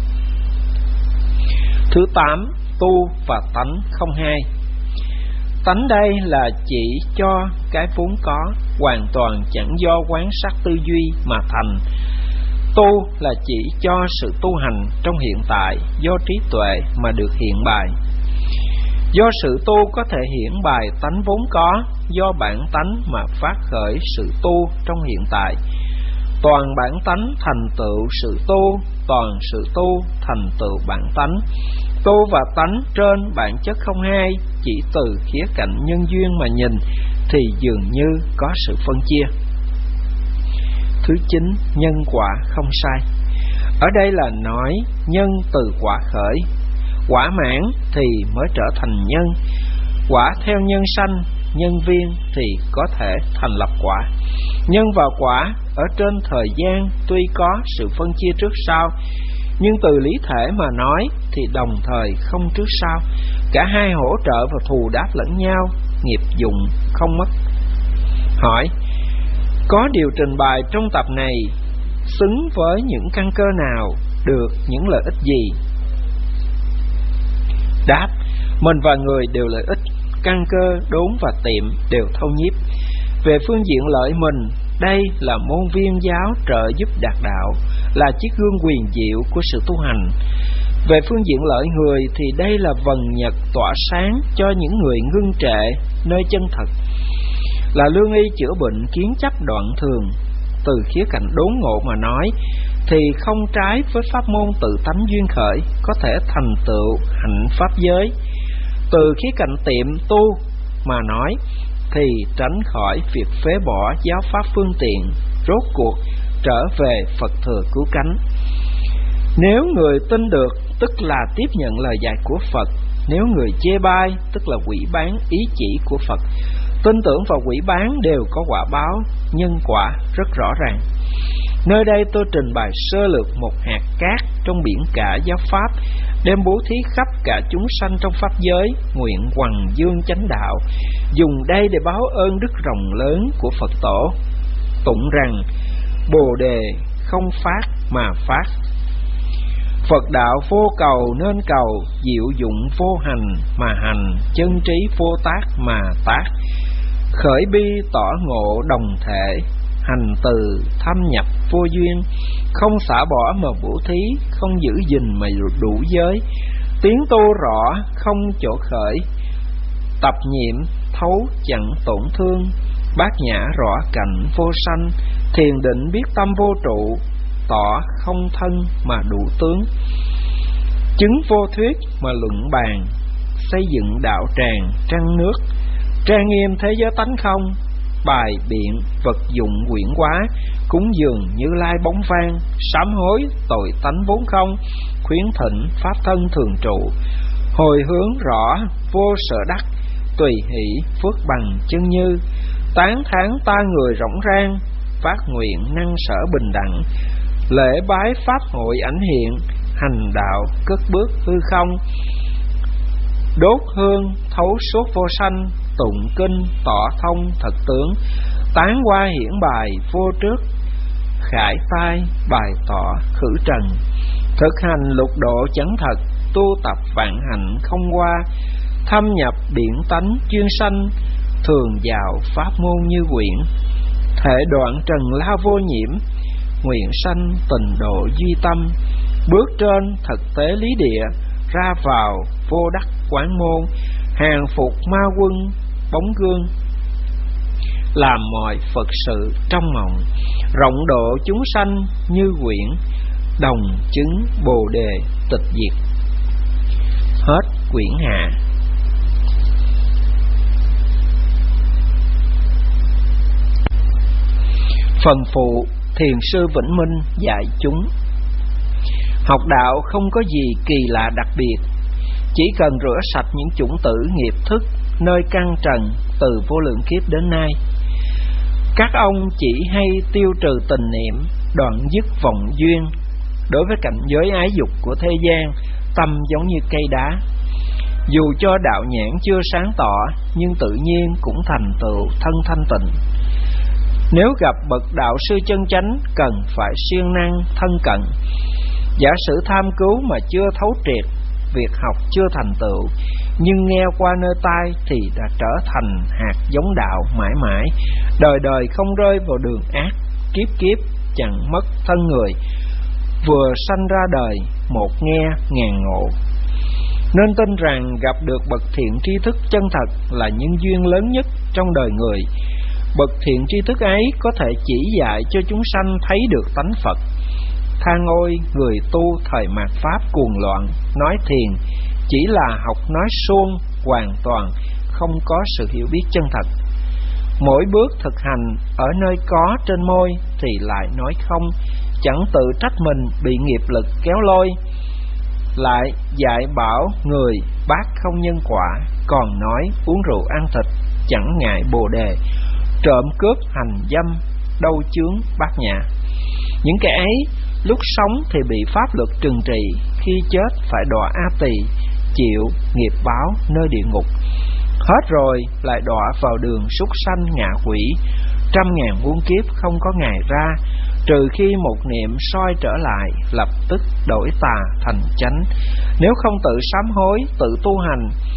Speaker 1: Thứ tám, tu và tánh không hai. Tánh đây là chỉ cho cái vốn có, hoàn toàn chẳng do quán sát tư duy mà thành. Tu là chỉ cho sự tu hành trong hiện tại, do trí tuệ mà được hiện bài. Do sự tu có thể hiển bài tánh vốn có, do bản tánh mà phát khởi sự tu trong hiện tại. Toàn bản tánh thành tựu sự tu, toàn sự tu thành tựu bản tánh. Tu và tánh trên bản chất không hai, chỉ từ khía cạnh nhân duyên mà nhìn thì dường như có sự phân chia. Thứ chín, nhân quả không sai. Ở đây là nói nhân từ quả khởi, quả mãn thì mới trở thành nhân. Quả theo nhân sanh, nhân viên thì có thể thành lập quả. Nhân và quả ở trên thời gian tuy có sự phân chia trước sau, nhưng từ lý thể mà nói thì đồng thời không trước sau. Cả hai hỗ trợ và thù đáp lẫn nhau, nghiệp dụng không mất. Hỏi: có điều trình bày trong tập này xứng với những căn cơ nào, được những lợi ích gì? Đáp: mình và người đều lợi ích, căn cơ, đốn và tiệm đều thâu nhiếp. Về phương diện lợi mình, đây là môn viên giáo trợ giúp đạt đạo, là chiếc gương quyền diệu của sự tu hành. Về phương diện lợi người thì đây là vầng nhật tỏa sáng cho những người ngưng trệ nơi chân thật, là lương y chữa bệnh kiến chấp đoạn thường. Từ khía cạnh đốn ngộ mà nói thì không trái với pháp môn tự tánh duyên khởi, có thể thành tựu hạnh pháp giới. Từ khía cạnh tiệm tu mà nói thì tránh khỏi việc phế bỏ giáo pháp phương tiện, rốt cuộc trở về Phật thừa cứu cánh. Nếu người tin được tức là tiếp nhận lời dạy của Phật, nếu người chê bai tức là quỷ bán ý chỉ của Phật. Tin tưởng và quỷ bán đều có quả báo, nhân quả rất rõ ràng. Nơi đây tôi trình bày sơ lược một hạt cát trong biển cả giáo pháp, đem bố thí khắp cả chúng sanh trong pháp giới, nguyện hoằng dương chánh đạo, dùng đây để báo ơn đức rộng lớn của Phật tổ. Tụng rằng Bồ đề không phát mà phát, Phật đạo vô cầu nên cầu, diệu dụng vô hành mà hành, chân trí vô tác mà tác. Khởi bi tỏ ngộ đồng thể, hành từ thâm nhập vô duyên, không xả bỏ mà bổ thí, không giữ gìn mà đủ giới. Tiến tu rõ không chỗ khởi, tập nhiệm thấu chẳng tổn thương, bát nhã rõ cảnh vô sanh, thiền định biết tâm vô trụ, tỏ không thân mà đủ tướng. Chứng vô thuyết mà luận bàn, xây dựng đạo tràng trăng nước, trang nghiêm thế giới tánh không, bài biện vật dụng quyển quá, cúng dường Như Lai bóng vang, sám hối tội tánh vốn không, khuyến thịnh pháp thân thường trụ, hồi hướng rõ vô sở đắc, tùy hỷ phước bằng chân như, tán thán ta người rộng rang, phát nguyện năng sở bình đẳng, lễ bái pháp hội ảnh hiện, hành đạo cất bước hư không, đốt hương thấu suốt vô sanh, tụng kinh tỏ thông thật tướng, tán qua hiển bài vô trước, khải tai bài tỏ khử trần, thực hành lục độ chẳng thật, tu tập vạn hạnh không qua, thâm nhập biển tánh chuyên sanh, thường vào pháp môn như quyển, thể đoạn trần la vô nhiễm, nguyện sanh tình độ duy tâm, bước trên thực tế lý địa, ra vào vô đắc quán môn, hàng phục ma quân bóng gương, làm mọi Phật sự trong mộng, rộng độ chúng sanh như quyển, đồng chứng Bồ đề tịch diệt. Hết quyển hạ. Phần phụ, Thiền sư Vĩnh Minh dạy chúng: học đạo không có gì kỳ lạ đặc biệt, chỉ cần rửa sạch những chủng tử nghiệp thức nơi căn trần từ vô lượng kiếp đến nay. Các ông chỉ hay tiêu trừ tình niệm, đoạn dứt vọng duyên. Đối với cảnh giới ái dục của thế gian, tâm giống như cây đá, dù cho đạo nhãn chưa sáng tỏ, nhưng tự nhiên cũng thành tựu thân thanh tịnh. Nếu gặp bậc đạo sư chân chánh, cần phải siêng năng thân cận. Giả sử tham cứu mà chưa thấu triệt, việc học chưa thành tựu, nhưng nghe qua nơi tai thì đã trở thành hạt giống đạo mãi mãi, đời đời không rơi vào đường ác, kiếp kiếp chẳng mất thân người, vừa sanh ra đời một nghe ngàn ngộ. Nên tin rằng gặp được bậc thiện tri thức chân thật là nhân duyên lớn nhất trong đời người. Bậc thiện tri thức ấy có thể chỉ dạy cho chúng sanh thấy được tánh Phật. Than ôi người tu thời mạt Pháp cuồng loạn, nói thiền chỉ là học nói suông, hoàn toàn không có sự hiểu biết chân thật. Mỗi bước thực hành ở nơi có trên môi thì lại nói không, chẳng tự trách mình bị nghiệp lực kéo lôi. Lại dạy bảo người bác không nhân quả, còn nói uống rượu ăn thịt chẳng ngại Bồ đề, trộm cướp hành dâm đâu chướng bát nhã. Những kẻ ấy lúc sống thì bị pháp luật trừng trị, khi chết phải đọa A Tỳ, chịu nghiệp báo nơi địa ngục. Hết rồi lại đọa vào đường súc sanh ngạ quỷ, trăm ngàn muôn kiếp không có ngày ra, trừ khi một niệm soi trở lại, lập tức đổi tà thành chánh. Nếu không tự sám hối, tự tu hành,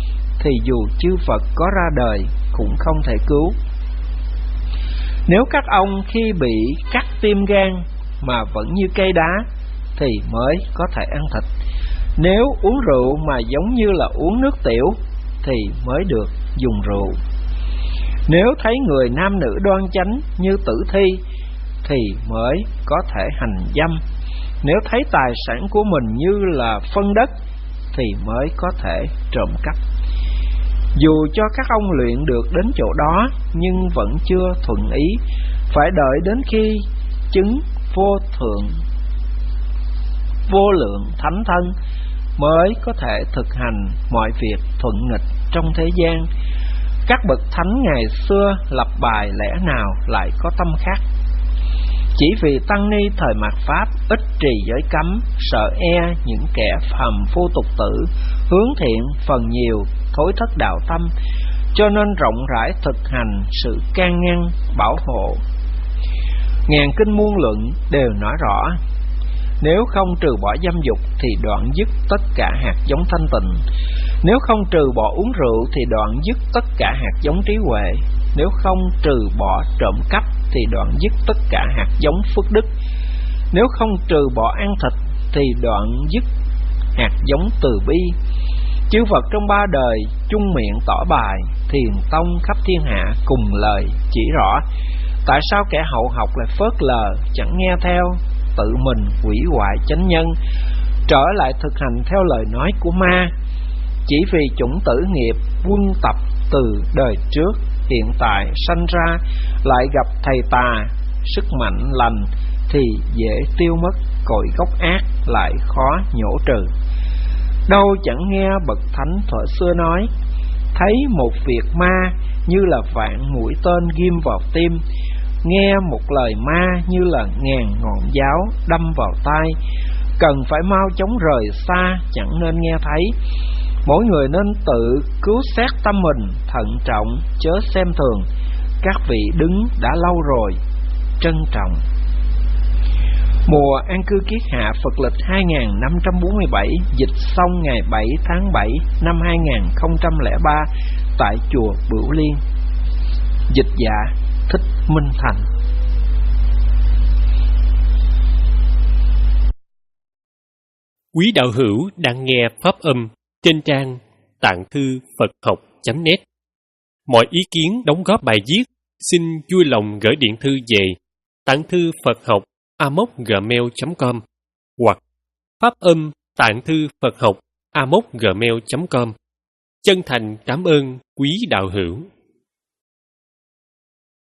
Speaker 1: thì dù chư Phật có ra đời cũng không thể cứu. Nếu các ông khi bị cắt tim gan mà vẫn như cây đá thì mới có thể ăn thịt. Nếu uống rượu mà giống như là uống nước tiểu thì mới được dùng rượu. Nếu thấy người nam nữ đoan chánh như tử thi thì mới có thể hành dâm. Nếu thấy tài sản của mình như là phân đất thì mới có thể trộm cắp. Dù cho các ông luyện được đến chỗ đó nhưng vẫn chưa thuận ý, phải đợi đến khi chứng vô thượng vô lượng thánh thân mới có thể thực hành mọi việc thuận nghịch trong thế gian. Các bậc thánh ngày xưa lập bài lẽ nào lại có tâm khác? Chỉ vì tăng ni thời mạt Pháp ít trì giới cấm, sợ e những kẻ phàm phu tục tử, hướng thiện phần nhiều, thối thất đạo tâm, cho nên rộng rãi thực hành sự can ngăn, bảo hộ. Ngàn kinh muôn luận đều nói rõ, nếu không trừ bỏ dâm dục thì đoạn dứt tất cả hạt giống thanh tịnh. Nếu không trừ bỏ uống rượu thì đoạn dứt tất cả hạt giống trí huệ. Nếu không trừ bỏ trộm cắp thì đoạn dứt tất cả hạt giống phước đức. Nếu không trừ bỏ ăn thịt thì đoạn dứt hạt giống từ bi. Chư Phật trong ba đời chung miệng tỏ bài, thiền tông khắp thiên hạ cùng lời chỉ rõ. Tại sao kẻ hậu học lại phớt lờ, chẳng nghe theo, tự mình hủy hoại chánh nhân, trở lại thực hành theo lời nói của ma? Chỉ vì chủng tử nghiệp quân tập từ đời trước, hiện tại sanh ra lại gặp thầy tà, sức mạnh lành thì dễ tiêu mất, cội gốc ác lại khó nhổ trừ. Đâu chẳng nghe bậc thánh thuở xưa nói, thấy một việc ma như là vạn mũi tên ghim vào tim, nghe một lời ma như là ngàn ngọn giáo đâm vào tai. Cần phải mau chóng rời xa, chẳng nên nghe thấy. Mỗi người nên tự cứu xét tâm mình, thận trọng, chớ xem thường. Các vị đứng đã lâu rồi, trân trọng. Mùa an cư kiết hạ Phật lịch hai nghìn năm trăm bốn mươi bảy, dịch xong ngày bảy tháng bảy năm hai nghìn không trăm lẻ ba tại chùa Bửu Liên. Dịch giả Thích Minh Thành.
Speaker 2: Quý đạo hữu đang nghe pháp âm trên trang tạng thư Phật học chấm net. Mọi ý kiến đóng góp bài viết xin vui lòng gửi điện thư về tạng thư Phật học a m o c gmail chấm com hoặc pháp âm tạng thư Phật học a m o c gmail chấm com. Chân thành cảm ơn quý đạo hữu.